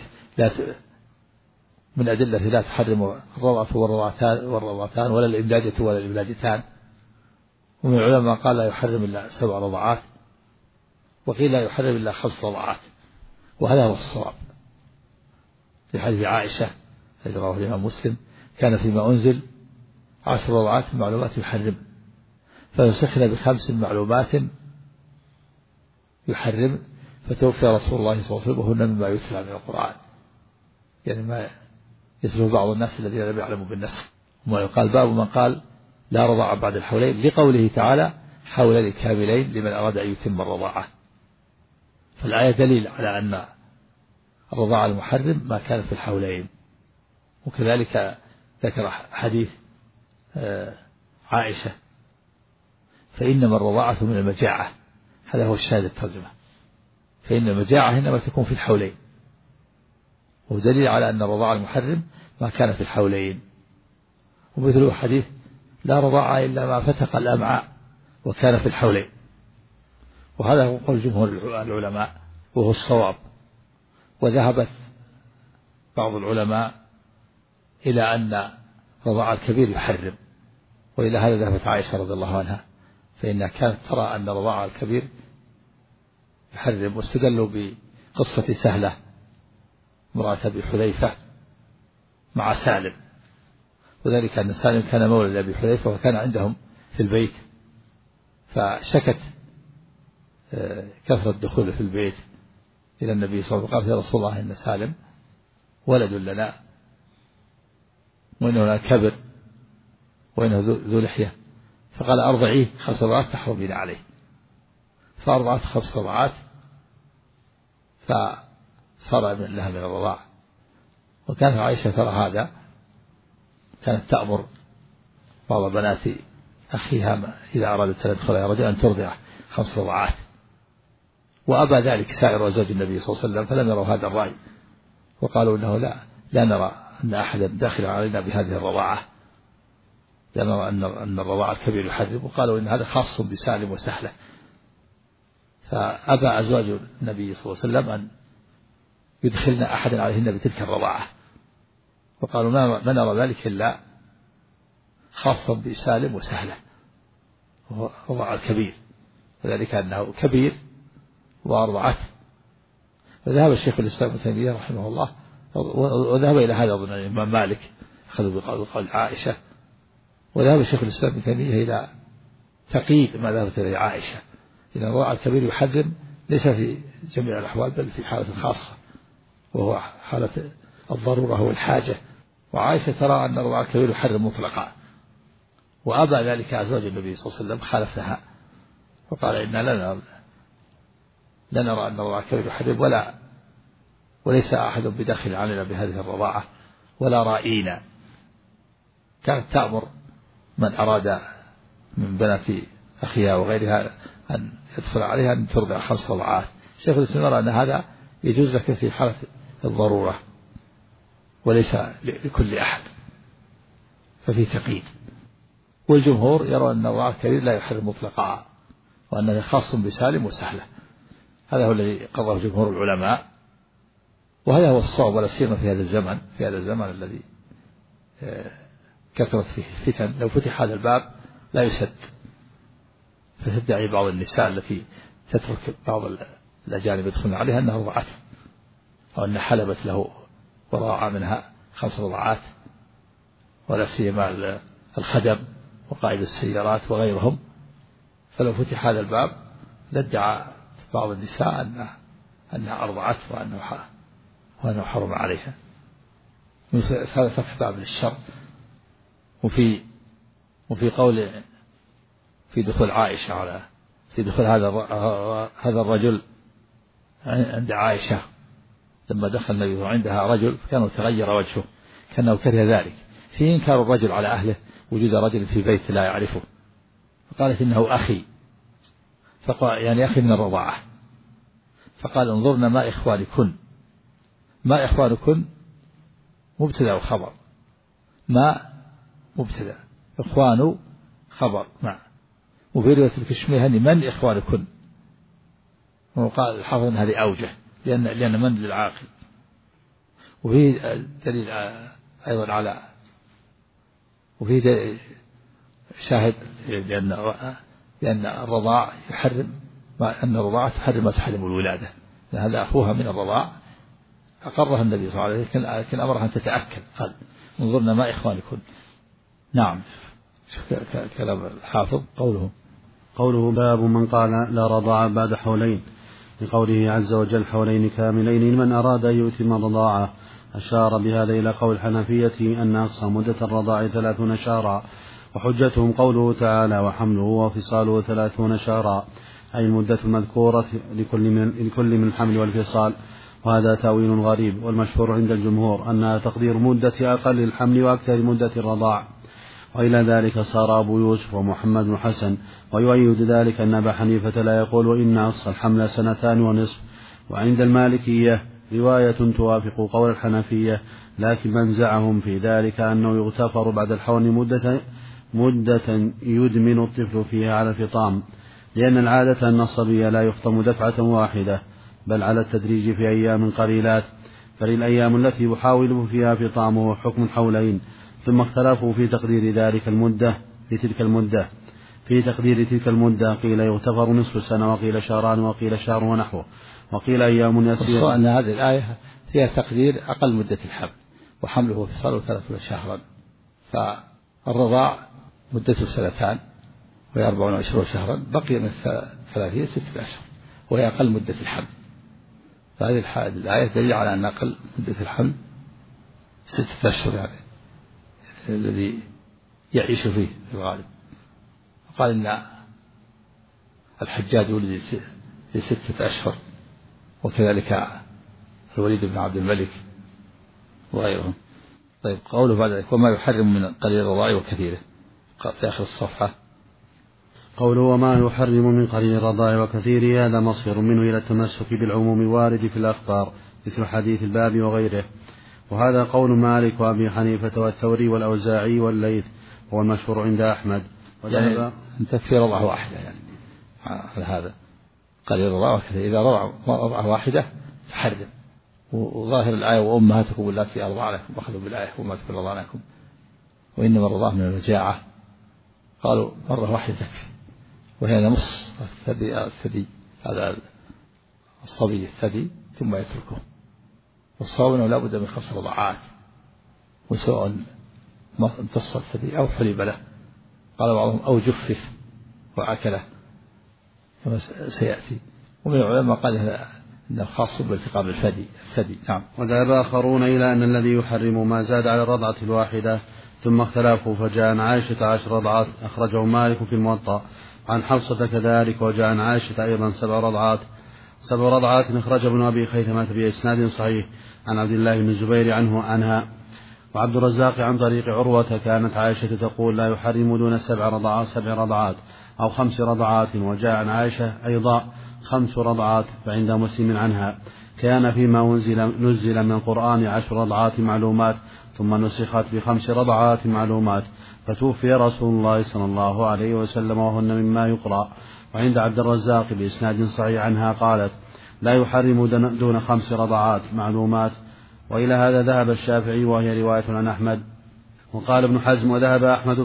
من أدلة لا تحرم الرضعة والرضعتان ولا الإملاجة ولا الإملاجتان. ومن العلماء قال لا يحرم إلا 7 رضعات، وقيل لا يحرم إلا 5 رضعات، وهذا هو الصواب. في حديث عائشة الذي رواه الإمام مسلم كان فيما أنزل 10 رضعات معلومات يحرم، فنسخنا ب5 معلومات يحرم، فتوفي رسول الله صلى الله عليه وسلم وهن مما يتلى من القرآن، يعني ما يسلو بعض الناس الذين لم يعلموا بالنسخ. وما يقال باب من قال لا رضاعة بعد الحولين، لقوله تعالى حولين كاملين لمن أراد أن يتم الرضاعة. فالآية دليل على أن الرضاعة المحرم ما كان في الحولين. وكذلك ذكر حديث عائشة فإنما الرضاعة من المجاعة، هذا هو الشاهد الترجمة، فإن المجاعة إنما تكون في الحولين، ودليل على أن الرضاعة المحرم ما كان في الحولين. ومثل حديث لا رضاعة إلا ما فتق الأمعاء وكان في الحولين، وهذا هو قول جمهور العلماء وهو الصواب. وذهبت بعض العلماء إلى أن رضاعة الكبير يحرم، وإلى هذا ذهبت عائشة رضي الله عنها، فإنها كانت ترى أن رضاعة الكبير يحرم. واستدلوا بقصة سهلة امرأة أبي حذيفة مع سالم، وذلك أن سالم كان مولى لأبي حذيفة وكان عندهم في البيت، فشكت كثرة دخوله في البيت إلى النبي صلى الله عليه وسلم، قال يا رسول الله إن سالم ولد لنا وإنه كبر وإنه ذو لحية، فقال أرضعيه 5 رضعات تحرمين عليه، فأرضعت 5 رضعات فصار لها من الرضاع. وكانت عائشة ترى هذا، كانت تأمر بعض بنات أخيها إذا أرادت أن تدخل رجل أن ترضع 5 رضعات، وأبى ذلك سائر أزواج النبي صلى الله عليه وسلم، فلم يروا هذا الرأي وقالوا إنه لا نرى أن أحدا داخل علينا بهذه الرضاعة، لا نرى أن الرضاعة الكبير يحرم، وقالوا إن هذا خاص بسالم وسهلة. فأبى أزواج النبي صلى الله عليه وسلم أن يدخلن أحدا عليهن بتلك الرضاعة، وقالوا ما نرى ذلك إلا خاصا بسالم وسهلة وهو الرضاعة الكبير، وذلك أنه كبير وأرضعته. فذهب الشيخ الإسلام ابن تيمية رحمه الله، وذهب إلى هذا أظن الإمام مالك أخذوا بقول عائشة، وذهب الشيخ الإسلام ابن تيمية إلى تقييد ما ذهبت إليه عائشة، إذا الرضاعة الكبير يحرم ليس في جميع الأحوال بل في حالة خاصة، وهو حالة الضرورة والحاجة. وعائشة ترى أن الرضاعة الكبير يحرم مطلقا، وأبى ذلك أزواج النبي صلى الله عليه وسلم خالفها، وقال إنا لا نرى أن الرضاعة الكبير يحرم وليس أحد بداخل علينا بهذه الرضاعة ولا رائينا. كانت تأمر من أراد من بنات أخيها وغيرها أن يدخل عليها أن ترضع 5 رضعات. شيخ الإسلام يرى أن هذا يجوز لك في حالة الضرورة وليس لكل أحد، ففي تقييد. والجمهور يرى أن الرضاعة الكبير لا يحرم مطلقا، وأنه خاص بسالم وسهلة، هذا هو الذي قرره جمهور العلماء، وهذا هو الصواب، ولا سيما في هذا الزمن الذي كثرت فيه الفتن. لو فتح هذا الباب لا يسد، فتدعي بعض النساء التي تترك بعض الأجانب يدخلون عليها أنها رضعته، أو أن حلبت له وراء منها 5 رضعات، ولا سيما الخدم وقائد السيارات وغيرهم. فلو فتح هذا الباب لادعى بعض النساء أنها أرضعته وأنه حرم عليها. هذا فتح باب للشر. وفي قول في دخول عائشة في دخول هذا الرجل عند عائشة، لما دخل النبي وعندها رجل كان تغير وجهه كأنه كره ذلك، في إنكار الرجل على أهله وجود رجل في بيت لا يعرفه، فقالت إنه أخي، يعني أخي من الرضاعة. فقال انظرنا ما إخوانكن. ما إخوانكن مبتدأ وخبر، ما مبتدأ، إخوان خبر مع. وفي رواية الكشميهني من إخوانكن، وقال الحافظ أن هذه أوجه لأن من للعاقل. وفي دليل أيضا على، وفي شاهد لأن الرضاع يحرم، أن الرضاعة تحرم ما تحرم الولادة، لأن هذا أخوها من الرضاع أقرها النبي صلى الله عليه وسلم، لكن أمرها أن تتأكد. قال انظرنا ما إخوانكن. نعم. كلام الحافظ قوله باب من قال لا رضاع بعد حولين، لقوله عز وجل حولين كاملين لمن أراد أن يتم الرضاعة. أشار بهذا إلى قول الحنفية أن أقصى مدة الرضاع 30 شهرا، وحجتهم قوله تعالى وحمله وفصاله 30 شهرا، أي المدة المذكورة لكل من الحمل والفصال. وهذا تأويل غريب، والمشهور عند الجمهور أنها تقدير مدة أقل الحمل وأكثر مدة الرضاع. وإلى ذلك صار أبو يوسف ومحمد بن حسن، ويؤيد ذلك أن أبا حنيفة لا يقول إن أقصى الحمل 2.5 سنين. وعند المالكية رواية توافق قول الحنفية، لكن منزعهم في ذلك أنه يغتفر بعد الحول مدة يدمن الطفل فيها على الفطام، لأن العادة أن الصبي لا يفطم دفعة واحدة، بل على التدريج في أيام قليلات، فللأيام التي يحاول فيها فطامه حكم حولين. ثم اختلفوا في تقدير ذلك المدة في تقدير تلك المدة، قيل يغتفر نصف سنة، وقيل شهران، وقيل شهر ونحوه، وقيل أيام يسيرة. أن هذه الآية فيها تقدير أقل مدة الحمل، وحمله وفصاله 30 شهرا، فالرضاع مدته 2 وهي 24 شهرا، بقي من 30 6 أشهر، وهي أقل مدة الحمل. فهذه الآية دليل على أن أقل مدة الحمل 6 أشهر، يعني الذي يعيش فيه في الغالب. قال إن الحجاج ولد ل6 أشهر، وكذلك الوليد بن عبد الملك وغيرهم. طيب، قوله بعد ذلك وما يحرم من قليل الرضاع وكثيره، في آخر الصفحة قوله وما يحرم من قليل الرضاع وكثيره، هذا مصير منه إلى التمسك بالعموم الوارد في الأخبار مثل حديث الباب وغيره. وهذا قول مالك وأبي حنيفة والثوري والأوزاعي والليث، هو المشهور عند أحمد. يعني تكفي رضعة واحدة، يعني على هذا قليل الرضاع وكثير. إذا رضعة واحدة تحرم. وظاهر الآية وأمهاتكم اللاتي أرضعنكم، أخذوا بالآية وأمهاتكم أرضعنكم، وإنما الرضاعة من المجاعة، قالوا مرة واحدة تكفي، وهي نص الثدي، هذا الصبي الثدي ثم يتركه. والصواب أنه لا بد من 5 رضعات، وسواء امتص الثدي أو حلب له، قال بعضهم أو جفف وأكله كما سيأتي. ومن العلماء قال إنه خاص بالتقام الثدي. نعم. وذهب آخرون إلى أن الذي يحرم ما زاد على الرضعة الواحدة. ثم اختلفوا، فجاء عن عائشة 10 رضعات أخرجه مالك في الموطأ، عن حفصة كذلك، وجاء عن عائشة أيضا 7 رضعات. 7 رضعات أخرج ابن أبي خيثمة بإسناد صحيح عن عبد الله بن الزبير عنها. وعبد الرزاق عن طريق عروة كانت عائشة تقول لا يحرم دون 7 رضعات أو 5 رضعات. وجاء عن عائشة أيضا 5 رضعات، فعند مسلم عنها كان فيما نزل من القرآن 10 رضعات معلومات، ثم نسخت ب5 رضعات معلومات، فتوفي رسول الله صلى الله عليه وسلم وهن مما يقرأ. وعند عبد الرزاق بإسناد صحيح عنها قالت لا يحرم دون 5 رضعات معلومات. وإلى هذا ذهب الشافعي، وهي رواية عن أحمد. وقال ابن حزم وذهب أحمد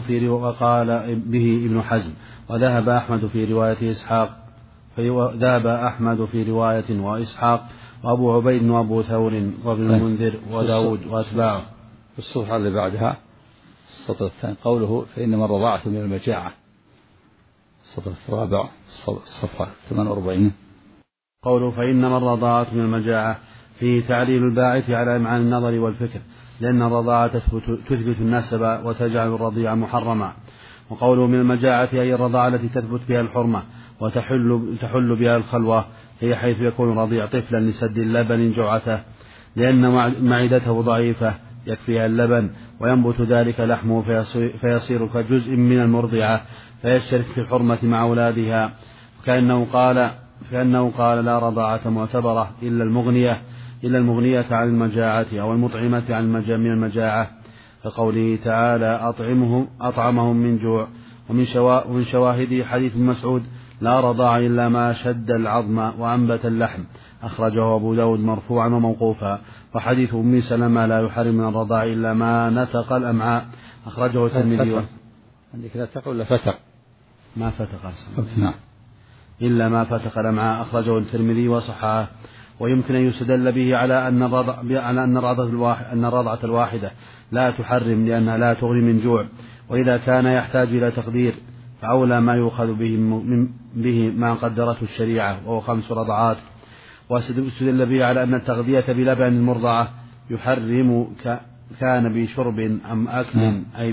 في رواية إسحاق، ذهب أحمد في رواية وإسحاق وأبو عبيد وأبو ثور وابن المنذر وداود وأتباعه. الصفحة اللي بعدها السطر الثاني قوله فإنما الرضاعة من المجاعة، السطر الرابع الصفحة 48. قوله فإنما الرضاعة من المجاعة فيه تعليل الباعث على إمعان النظر والفكر، لأن الرضاعة تثبت النسب وتجعل الرضيع محرما. وقوله من المجاعة أي الرضاعة التي تثبت بها الحرمة وتحل بها الخلوة، هي حيث يكون الرضيع طفلا لسد اللبن جرعته، لأن معدته ضعيفة يكفيها اللبن، وينبت ذلك لحمه فيصير كجزء من المرضعة، فيشترك في الحرمة مع أولادها. وكأنه قال فأنه قال لا رضاعة معتبرة إلا المغنية عن المجاعة أو المطعمة من المجاعة، كقوله تعالى أطعمهم من جوع. ومن شواهده حديث مسعود لا رضاع إلا ما شد العظم وأنبت اللحم، أخرجه أبو داود مرفوعا وموقوفا. وحديث أم سلمة لا يحرم من الرضاع إلا ما نتق الأمعاء، أخرجه الترمذي. عندك لا تق ولا فتق؟ ما فتق نعم. إلا ما فتق الأمعاء، أخرجه الترمذي وصححه. ويمكن أن يستدل به على أن الرضعة الواحدة لا تحرم لأنها لا تغني من جوع، وإذا كان يحتاج إلى تقدير فأولى ما يؤخذ به ما قدرته الشريعة وهو 5 رضعات. واستدل به على أن التغذية بلبن المرضعة يحرم كان بشرب أم أكل، أي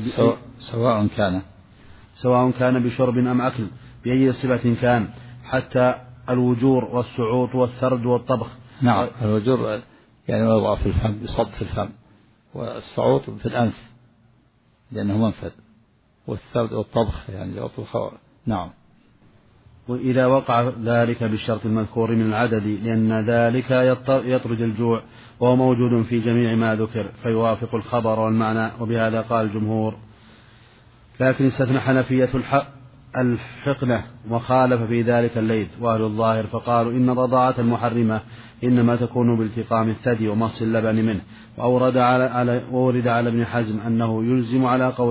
سواء كان بشرب أم أكل بأي صفة كان، حتى الوجور والسعوط والثرد والطبخ. نعم، الوجور يعني وضع في الفم، يصب في الفم، والسعوط في الأنف لأنه منفذ، والثرد والطبخ يعني يطبخ. نعم. وإذا وقع ذلك بالشرط المذكور من العدد، لأن ذلك يطرد الجوع، وهو موجود في جميع ما ذكر فيوافق الخبر والمعنى، وبهذا قال الجمهور. لكن استثنى حنفية الحقنة وخالف في ذلك الليث وأهل الظاهر، فقالوا إن الرضاعة المحرمة إنما تكون بالتقام الثدي ومص اللبن منه. وورد على ابن حزم أنه يلزم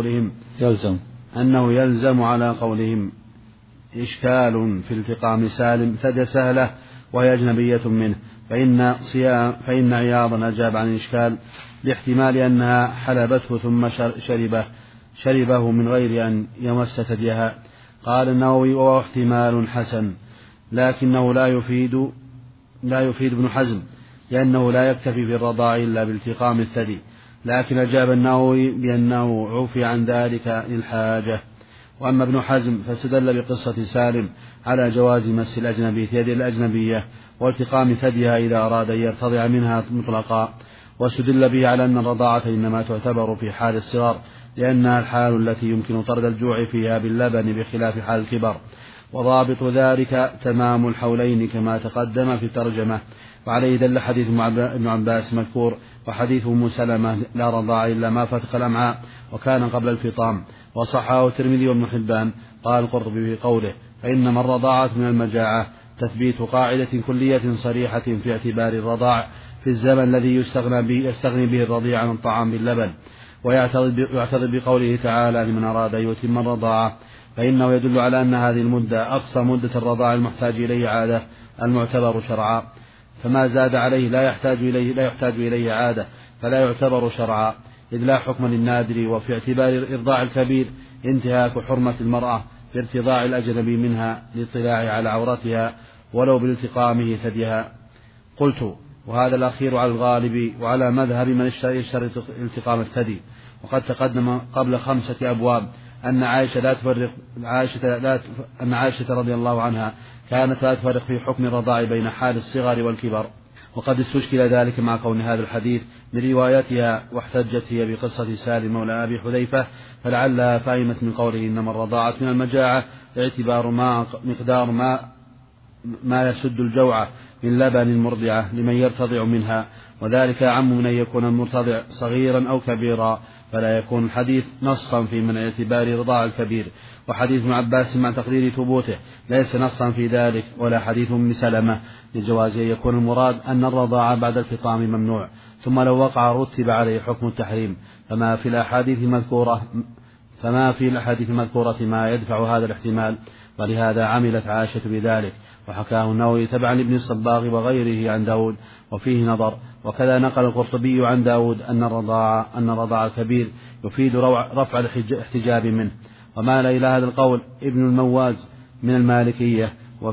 على قولهم إشكال في التقام سالم ثدي سهلة وهي أجنبية منه، فإن عياضا أجاب عن الإشكال باحتمال أنها حلبته ثم شربه من غير أن يمس ثديها. قال النووي وهو احتمال حسن، لكنه لا يفيد ابن حزم، لأنه لا يكتفي في الرضاع إلا بالتقام الثدي. لكن أجاب النووي بأنه عفي عن ذلك للحاجة. وأما ابن حزم فاستدل بقصة سالم على جواز مس الأجنبي في يد الأجنبية والتقام ثديها إذا أراد أن يرتضع منها مطلقا، واستدل به على أن الرضاعة إنما تعتبر في حال الصغر، لأنها الحال التي يمكن طرد الجوع فيها باللبن بخلاف حال الكبر. وضابط ذلك تمام الحولين كما تقدم في الترجمة. وعليه دل حديث ابن عباس مذكور، وحديث أم سلمة لا رضاع إلا ما فتق الأمعاء وكان قبل الفطام، وصححه الترمذي وابن حبان. قال القرطبي في قوله فإنما الرضاعة من المجاعة تثبيت قاعدة كلية صريحة في اعتبار الرضاع في الزمن الذي يستغني به الرضيع عن الطعام باللبن. ويعترض بقوله تعالى لمن أراد أن يتم الرضاعة، فإنه يدل على أن هذه المدة أقصى مدة الرضاع المحتاج إليه عادة المعتبر شرعا، فما زاد عليه لا يحتاج إليه عادة فلا يعتبر شرعا، إذ لا حكم للنادر. وفي اعتبار إرضاع الكبير انتهاك حرمة المرأة بارتضاع الأجنبي منها لاطلاع على عورتها ولو بالتقامه ثديها. قلت وهذا الأخير على الغالب وعلى مذهب من يشترط التقام الثدي. وقد تقدم قبل 5 أبواب أن عائشة رضي الله عنها كانت لا تفرق في حكم الرضاع بين حال الصغر والكبر، وقد استشكل ذلك مع كون هذا الحديث من روايتها، واحتجت هي بقصة سالم مولى أبي حذيفة، فلعلها فاهمة من قوله إنما الرضاعة من المجاعة اعتبار مقدار ما يسد الجوع من لبن المرضعة لمن يرتضع منها، وذلك أعم من أن يكون المرتضع صغيرا أو كبيرا، فلا يكون الحديث نصا في منع اعتبار رضاع الكبير. وحديث ابن عباس مع تقدير ثبوته ليس نصا في ذلك، ولا حديث أم سلمة لجواز أن يكون المراد أن الرضاعة بعد الفطام ممنوع، ثم لو وقع رتب عليه حكم التحريم. فما في الأحاديث المذكورة ما يدفع هذا الاحتمال، ولهذا عملت عائشة بذلك. وحكاه النووي تبعا لابن الصباغ وغيره عن داود وفيه نظر. وكذا نقل القرطبي عن داود أن الرضاع الكبير يفيد رفع الاحتجاب منه. ومال إلى هذا القول ابن المواز من المالكية،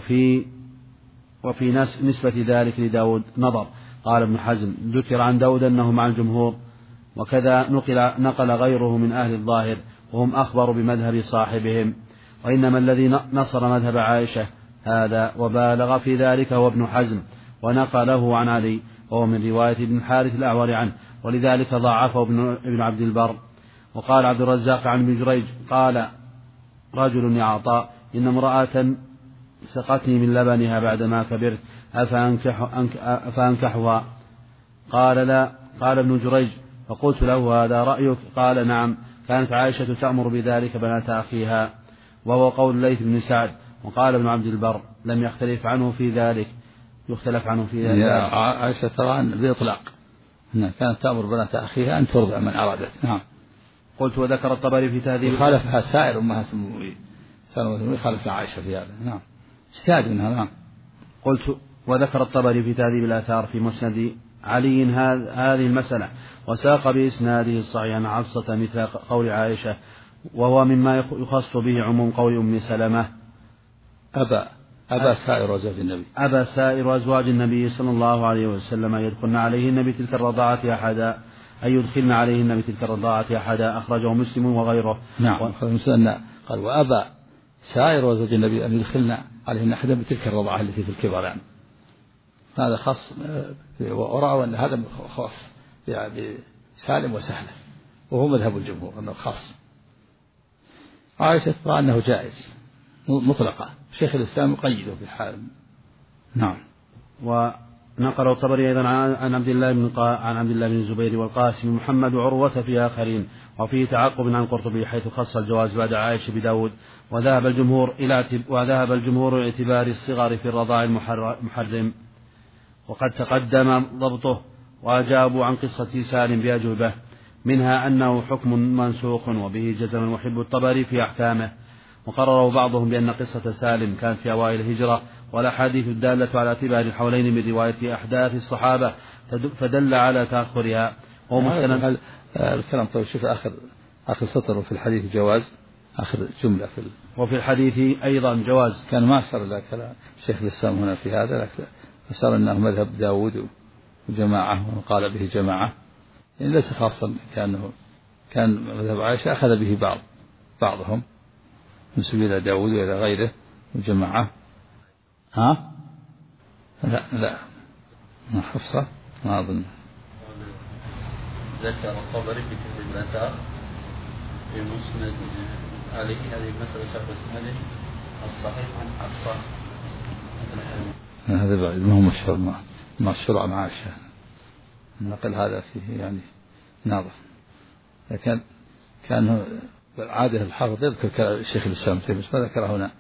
وفي نسبة ذلك لداود نظر. قال ابن حزم ذكر عن داود أنه مع الجمهور، وكذا نقل غيره من أهل الظاهر وهم أخبر بمذهب صاحبهم. وإنما الذي نصر مذهب عائشة هذا وبالغ في ذلك هو ابن حزم، ونقله عن علي وهو من رواية ابن الحارث الأعور عنه، ولذلك ضعفه ابن عبد البر. وقال عبد الرزاق عن ابن جريج قال رجل يا عطاء إن امرأة سقتني من لبنها بعدما كبرت أفأنكحها؟ قال لا. قال ابن جريج: فقلت له: هذا رأيك؟ قال: نعم، كانت عائشة تأمر بذلك بنات أخيها. وهو قول الليث بن سعد. وقال ابن عبد البر: لم يختلف عنه في ذلك. يختلف عنه في ذلك. عائشة ترى بإطلاق كانت تأمر بنات أخيها أن ترضع من أرادت. نعم. قلت: وذكر الطبري في تهذيب. خالفها سائر أمهات المؤمنين، خالف عائشة في هذا. نعم، اجتهاد منها. نعم. قلت: وذكر الطبري في تهذيب الآثار في مسند علي هذه المسألة، وساق بإسناده الصحيح عن حفصة مثل قول عائشة، وهو مما يخص به عموم قول أم سلمة: أبى سائر أزواج النبي. أبى سائر أزواج النبي صلى الله عليه وسلم أن يدخلن عليهن بتلك الرضاعة أحدا، أن يدخلن عليهن بتلك الرضاعة أحدا. أخرجه مسلم وغيره. نعم. قال: وأبى سائر أزواج النبي أن يدخلن عليهن أحدا بتلك الرضاعة التي في الكبر. يعني هذا خاص، ورأوا أن هذا خاص يعني سالم وسهل، وهو مذهب الجمهور أنه خاص. عائشة ترى أنه جائز مطلقة، شيخ الإسلام يقيده في حال. نعم. ونقل الطبري أيضا عن عبد الله بن الزبير والقاسم محمد وعروة في آخرين، وفيه تعقب عن القرطبي حيث خص الجواز بعد عائشة بداود. وذهب الجمهور إلى اعتبار الصغر في الرضاع المحرم، وقد تقدم ضبطه. وأجابوا عن قصة سالم بأجوبة، منها أنه حكم منسوخ، وبه جزم المحب الطبري في أحكامه. وقرروا بعضهم بأن قصة سالم كانت في أوائل الهجرة، والأحاديث الدالة على اعتبار الحولين من رواية أحداث الصحابة فدل على تأخرها. ومستند الكلام طيب. شوف آخر سطر في الحديث جواز، آخر جملة وفي الحديث أيضا جواز. كان ما أشار إلى كلام شيخ الإسلام هنا في هذا، لكن أشار أنه مذهب داود وجماعة، وقال به جماعة، يعني ليس خاصا كان مذهب عائشة أخذ به بعضهم من سبيل داود وإلى غيره وجماعة. لا حفصة ما أظن. ذكر الطبري في كتاب الآثار في مسند علي هذه المسألة شرح اسناده الصحيح عن حفصة. هذا بعد ما هو مشهور عن عائشة، نقل هذا فيه يعني ناظر، لكن كان بالعادة الحافظ يذكر الشيخ الإسلام ما ذكر هنا،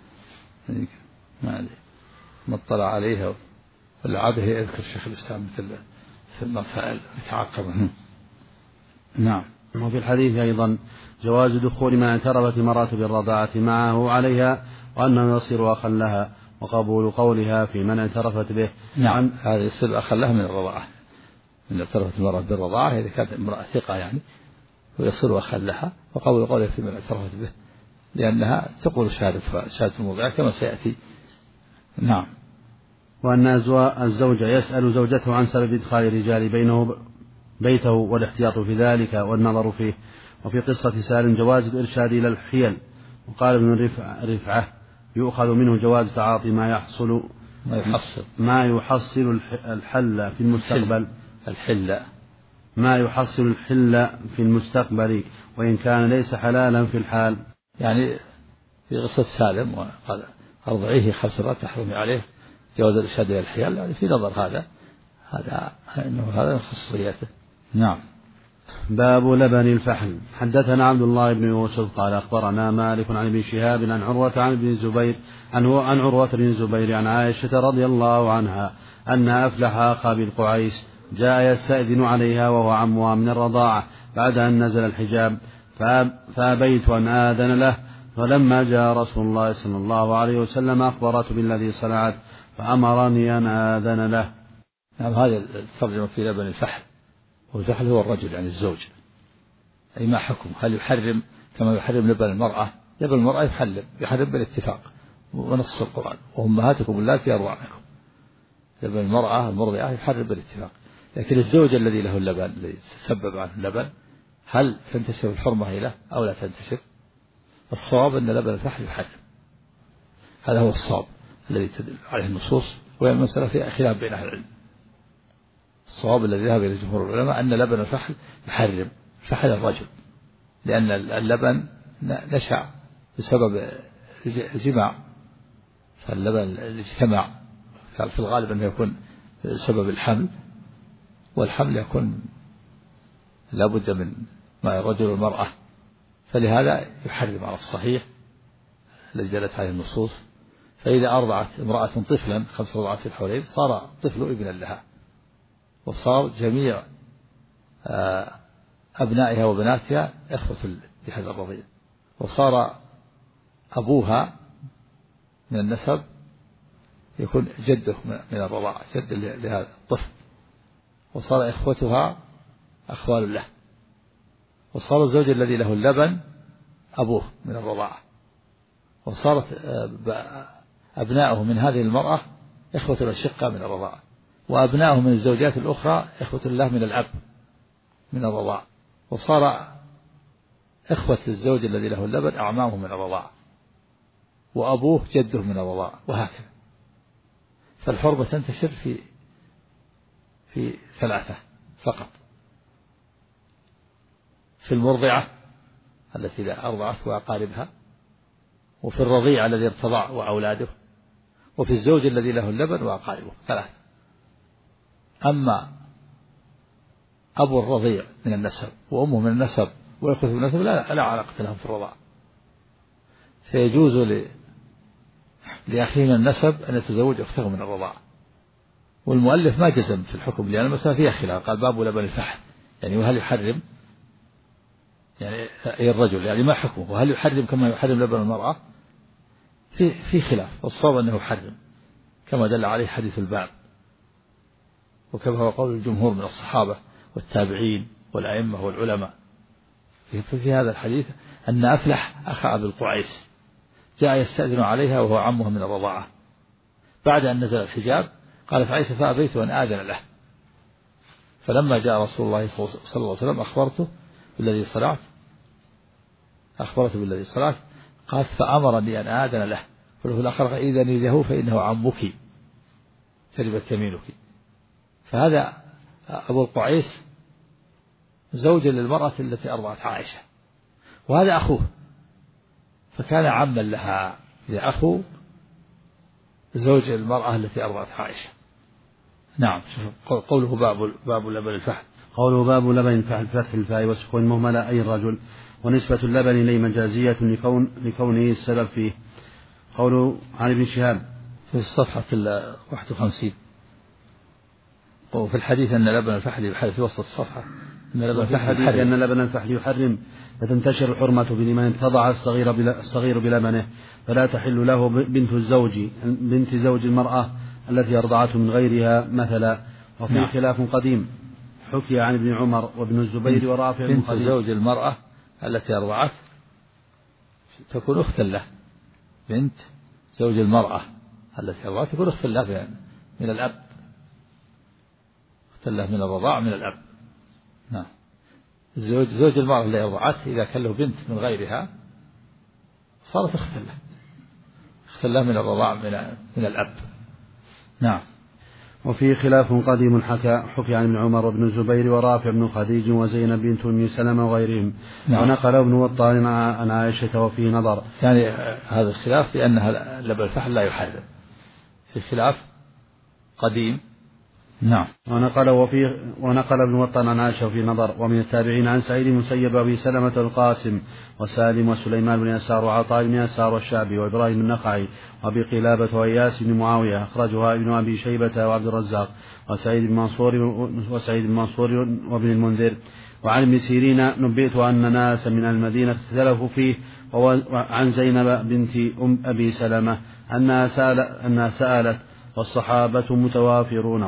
ما اطلع عليها، والعادة هي يذكر الشيخ الإسلام مثل في المسائل يتعقب. نعم. وفي الحديث أيضا جواز دخول من اعترفت المرأة بالرضاعة معه عليها، وأنه يصير أخا لها، وقبول قولها في من اعترفت به. نعم، هذا يصير أخا لها من الرضاعة، من اعترفت المرأة بالرضاعة إذا كانت امرأة ثقة يعني، ويصير أخا لها، وقبول قولها في من اعترفت به، لأنها تقول شهادة الموضع كما سيأتي. نعم. وأن الزوج يسأل زوجته عن سبب إدخال الرجال بيته والاحتياط في ذلك والنظر فيه. وفي قصة سالم جواز الإرشاد إلى الحيل. وقال ابن رفعة: يؤخذ منه جواز تعاطي ما يحصل الحل في المستقبل. ما يحصل الحل في المستقبل، وإن كان ليس حلالا في الحال. يعني في قصة سالم وقال: أرضعيه 5 مرات تحرمي عليه، جواز الإرشاد إلى الحيل، يعني في نظر هذا خصوصياته. نعم. باب لبن الفحل. حدثنا عبد الله بن يوسف قال أخبرنا مالك عن ابن شهاب عن عروة بن الزبير عن عائشة رضي الله عنها أن أفلح أخا بالقعيس جاء يستأذن عليها وهو عمها من الرضاعة بعد أن نزل الحجاب، فأبيت أن آذن له، فلما جاء رسول الله صلى الله عليه وسلم أخبرته بالذي صنعت فأمرني أن آذن له. نعم. هذا الترجمة في لبن الفحل، والفحل هو الرجل يعني الزوج. أي ما حكم؟ هل يحرم كما يحرم لبن المرأة؟ لبن المرأة يحرم بالاتفاق ونص القرآن: وأمهاتكم اللاتي أرضعنكم. لبن المرأة المرضعة يحرم بالاتفاق، لكن الزوج الذي له اللبن، الذي تسبب عنه اللبن، هل تنتشر الحرمة له أو لا تنتشر؟ الصواب أن لبن الفحل يحرم، هذا هو الصواب الذي تدل عليه النصوص، وهي المسألة فيها خلاف بين أهل العلم. الصواب الذي ذهب إلى جمهور العلماء أن لبن الفحل يحرم، فحل الرجل، لأن اللبن نشأ بسبب الجماع، فاللبن الاجتماع في الغالب أنه يكون سبب الحمل، والحمل يكون لابد من مع الرجل والمرأة، فلهذا يحرم على الصحيح الذي دلت عليه النصوص. فإذا أرضعت امرأة طفلا 5 رضعات في الحولين صار الطفل ابنا لها، وصار جميع أبنائها وبناتها إخوة لهذا الرضيع، وصار أبوها من النسب يكون جده من الرضاعة، جد لهذا الطفل، وصار إخوتها أخوال له، وصار الزوج الذي له اللبن أبوه من الرضاعة، وصارت أبناؤه من هذه المرأة إخوة الأشقة من الرضاعة، وأبناؤه من الزوجات الأخرى إخوة الله من الأب من الرضاعة، وصار إخوة الزوج الذي له اللبن أعمامه من الرضاعة، وأبوه جده من الرضاعة، وهكذا. فالحرمة تنتشر في 3 فقط: في المرضعة التي لا أرضعت وأقاربها، وفي الرضيع الذي ارتضع وأولاده، وفي الزوج الذي له اللبن وأقاربه، 3. أما أبو الرضيع من النسب وأمه من النسب وإخوته من النسب لا علاقة لهم في الرضاعة، فيجوز لأخيه من النسب أن يتزوج أخته من الرضاعة. والمؤلف ما جزم في الحكم لأن المسألة فيها خلاف، قال باب لبن الفحل، يعني وهل يحرم يعني الرجل، يعني ما حكمه، وهل يحرم كما يحرم لبن المرأة؟ في خلاف، والصواب أنه يحرم كما دل عليه حديث الباب، وكما هو قول الجمهور من الصحابة والتابعين والأئمة والعلماء. في هذا الحديث أن أفلح أخا أبي القعيس جاء يستأذن عليها وهو عمها من الرضاعة، بعد أن نزل الحجاب قالت عائشة فأبيت أن آذن له، فلما جاء رسول الله صلى الله عليه وسلم أخبرته بالذي صنعت، قالت فأمرني أن آذن له، فله الآخر إذن له فإنه عمك تربت يمينك. فهذا أبو القعيس زوج للمرأة التي أرضعت عائشة، وهذا أخوه، فكان عما لها أخو زوج المرأة التي أرضعت عائشة. نعم. قوله باب لبن الفحل، قوله باب لبن الفحل فتح الفاء وسكون مهملة أي الرجل، ونسبة اللبن إليه مجازية لكونه السبب فيه. قوله عن ابن شهاب في الصفحة 51، وفي الحديث أن لبن الفحل يحرم في وسط الصفحة، أن لبن الفحل يحرم، فتنتشر الحرمة بمن اتضع الصغير بلبنه، فلا تحل له بنت زوج المرأة التي أرضعته من غيرها مثلا. وفي خلاف قديم حكي عن ابن عمر وابن الزبير ورافع بن خديج. بنت زوج المرأة التي أرضعت تكون أختا له، بنت زوج المرأة التي أرضعت تكون أختا له من الأب، أختا له من الرضاع من الأب. نعم. زوج المرأة التي أرضعت إذا كان له بنت من غيرها صارت أختا له من الرضاع من الأب. نعم. وفي خلاف قديم حكي عن ابن عمر وابن الزبير ورافع بن خديج وزينب بنت أم سلمة وغيرهم. نعم. ونقل ابن وطان عن عائشة وفيه نظر، يعني هذا الخلاف لأنها لبن الفحل لا يحرم، في خلاف قديم. نعم. ونقل ابن وطان عن عائشة وفيه نظر. ومن التابعين عن سعيد بن المسيب وأبي سلمة القاسم وسالم وسليمان بن يسار وعطاء بن يسار والشعبي وإبراهيم النخعي وأبي قلابة وإياس بن معاوية، أخرجها ابن أبي شيبة وعبد الرزاق وسعيد بن منصور وابن المنذر. وعن ابن سيرين نبئت أن ناسا من المدينة اختلفوا فيه. وعن زينب بنت أبي سلمة أنها سألت، والصحابة متوافرون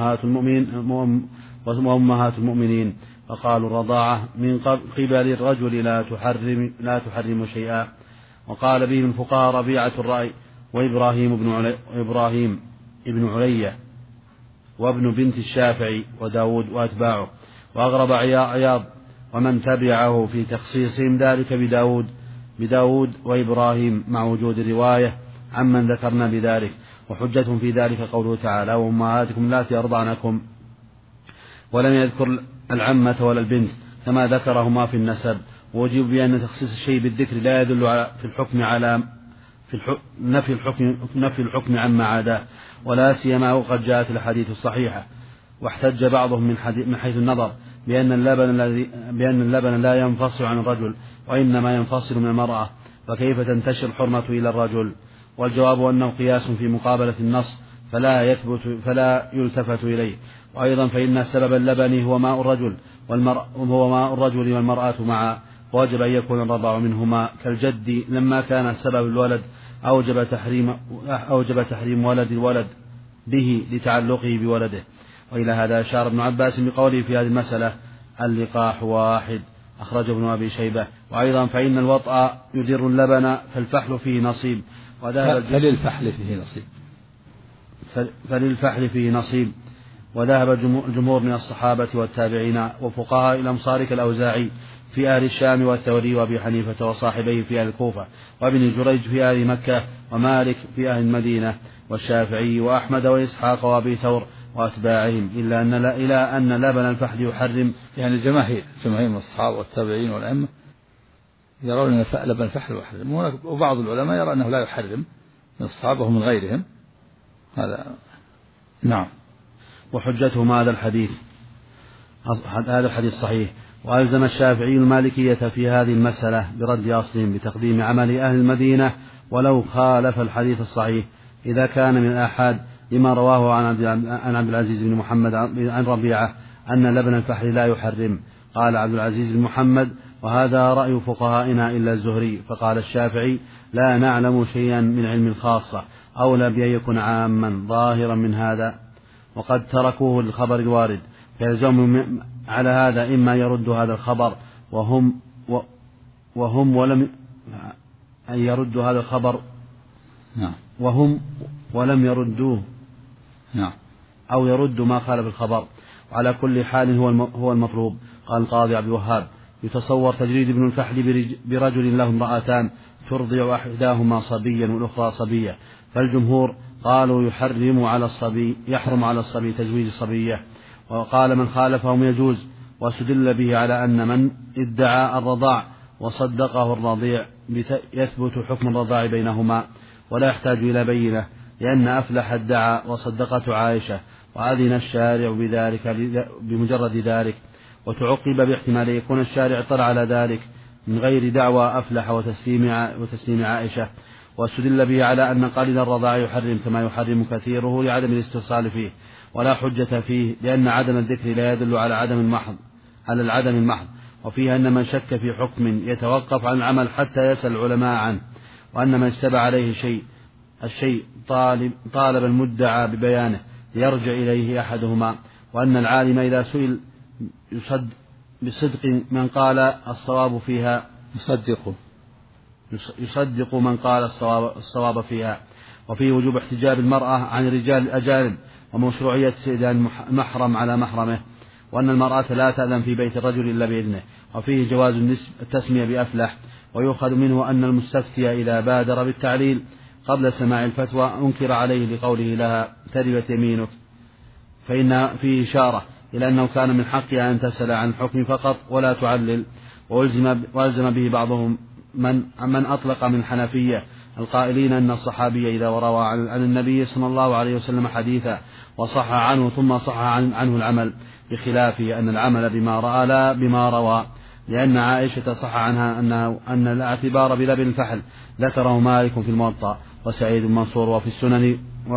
وأمهات المؤمنين، فقالوا الرضاعة من قبل الرجل لا تحرم شيئا. وقال به من فقهاء ربيعة الرأي وإبراهيم ابن علية وابن بنت الشافعي وداود وأتباعه، وأغرب عياض ومن تبعه في تخصيصهم ذلك بداود وإبراهيم مع وجود الرواية عمن ذكرنا بذلك. وحجتهم في ذلك قوله تعالى وأمهاتكم اللاتي أرضعنكم، ولم يذكر العمة ولا البنت كما ذكرهما في النسب. ووجب بأن تخصيص الشيء بالذكر لا يدل في الحكم نفي الحكم عما عداه، ولا سيما وقد جاءت الحديث الصحيحة. واحتج بعضهم من حيث النظر بأن اللبن لا ينفصل عن الرجل وإنما ينفصل من المرأة، فكيف تنتشر الحرمة إلى الرجل؟ والجواب أنه قياس في مقابلة النص فلا يلتفت إليه. وأيضا فإن سبب اللبن هو ماء الرجل والمرأة معا، وجب أن يكون الرضاع منهما، كالجد لما كان سبب الولد أوجب تحريم ولد الولد به لتعلقه بولده. وإلى هذا أشار ابن عباس بقوله في هذه المسألة: اللقاح واحد، أخرجه ابن أبي شيبة. وأيضا فإن الوطأ يدر اللبن فالفحل فيه نصيب، فللفحل فيه نصيب. وذهب الجمهور من الصحابة والتابعين وفقهاء الأمصار كالأوزاعي في أهل الشام والثوري وأبي حنيفة وصاحبيه في أهل الكوفة وابن جريج في أهل مكة ومالك في أهل المدينة والشافعي وأحمد وإسحاق وأبي ثور وأتباعهم، إلى أن لبن الفحل يحرم. يعني جماهير من الصحابة والتابعين والأئمة يرون أن لبن الفحل يحرم، وبعض العلماء يرى أنه لا يحرم من الصحابة ومن غيرهم. هذا نعم. وحجتهم هذا الحديث صحيح. وألزم الشافعي المالكية في هذه المسألة برد أصلهم بتقديم عمل أهل المدينة ولو خالف الحديث الصحيح إذا كان من الآحاد، لما رواه عن عبد العزيز بن محمد عن ربيعة أن لبن الفحل لا يحرم. قال عبد العزيز بن محمد: وهذا رأي فقهائنا إلا الزهري. فقال الشافعي: لا نعلم شيئا من علم الخاصة أولى بأن يكون عاما ظاهرا من هذا، وقد تركوه للخبر الوارد، فيلزمهم على هذا إما يرد هذا الخبر وهم ولم أن يردوا هذا الخبر وهم ولم يردوه، أو يردوا ما خالف الخبر. وعلى كل حال هو المطلوب. قال القاضي عبد الوهاب: يتصور تجريد ابن الفحل برجل له امرأتان ترضع إحداهما صبيا والأخرى صبية، فالجمهور قالوا يحرم على الصبي تزويج الصبية، وقال من خالفهم يجوز، واستدل به على أن من ادعى الرضاع وصدقه الرضيع يثبت حكم الرضاع بينهما ولا يحتاج إلى بينة، لأن أفلح ادعى وصدقته عائشة، وأذن الشارع بذلك بمجرد ذلك. وتعقب باحتمال يكون الشارع اطلع على ذلك من غير دعوى أفلح وتسليم عائشة، واستدل به على أن قليل الرضاع يحرم كما يحرم كثيره لعدم الاستئصال فيه، ولا حجة فيه، لأن عدم الذكر لا يدل على العدم المحض. وفيها أن من شك في حكم يتوقف عن العمل حتى يسأل العلماء عنه، وأن من اشتبه عليه الشيء طالب المدعى ببيانه ليرجع إليه أحدهما، وأن العالم إذا سئل بصدق من قال الصواب فيها يصدق من قال الصواب فيها. وفيه وجوب احتجاب المرأة عن الرجال الأجانب، ومشروعية استئذان المحرم على محرمه، وأن المرأة لا تأذن في بيت الرجل إلا بإذنه. وفيه جواز التسمية بأفلح. ويؤخذ منه أن المستفتي إذا بادر بالتعليل قبل سماع الفتوى أنكر عليه لقوله لها تربت يمينك، فإن فيه إشارة إلى أنه كان من حقها أن تسأل عن الحكم فقط ولا تعلل. وألزم به بعضهم من أطلق من الحنفية القائلين أن الصحابي إذا روى عن النبي صلى الله عليه وسلم حديثا وصح عنه ثم صح عنه العمل، بخلافه أن العمل بما رأى لا بما روى، لأن عائشة صح عنها أن الاعتبار بلبن الفحل ذكره مالك في الموطأ وسعيد منصور وفي السنن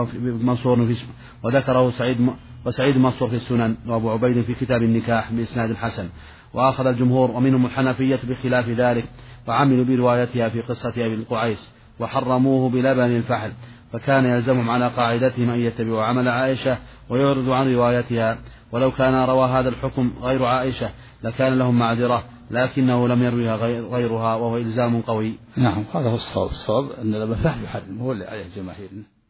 وذكره سعيد منصور في السنن، وأبو عبيد في كتاب النكاح بإسناد حسن. وأخذ الجمهور ومنهم الحنفية بخلاف ذلك، وعملوا بروايتها في قصة أبي القعيس وحرموه بلبن الفحل، فكان يلزمهم على قاعدتهم أن يتبعوا عمل عائشة ويعرضوا عن روايتها. ولو كان روى هذا الحكم غير عائشة لكان لهم معذرة، لكنه لم يرويها غيرها، وهو إلزام قوي. نعم، هذا هو الصواب. أن لبن الفحل يحرم، هو اللي عليه الجماهير.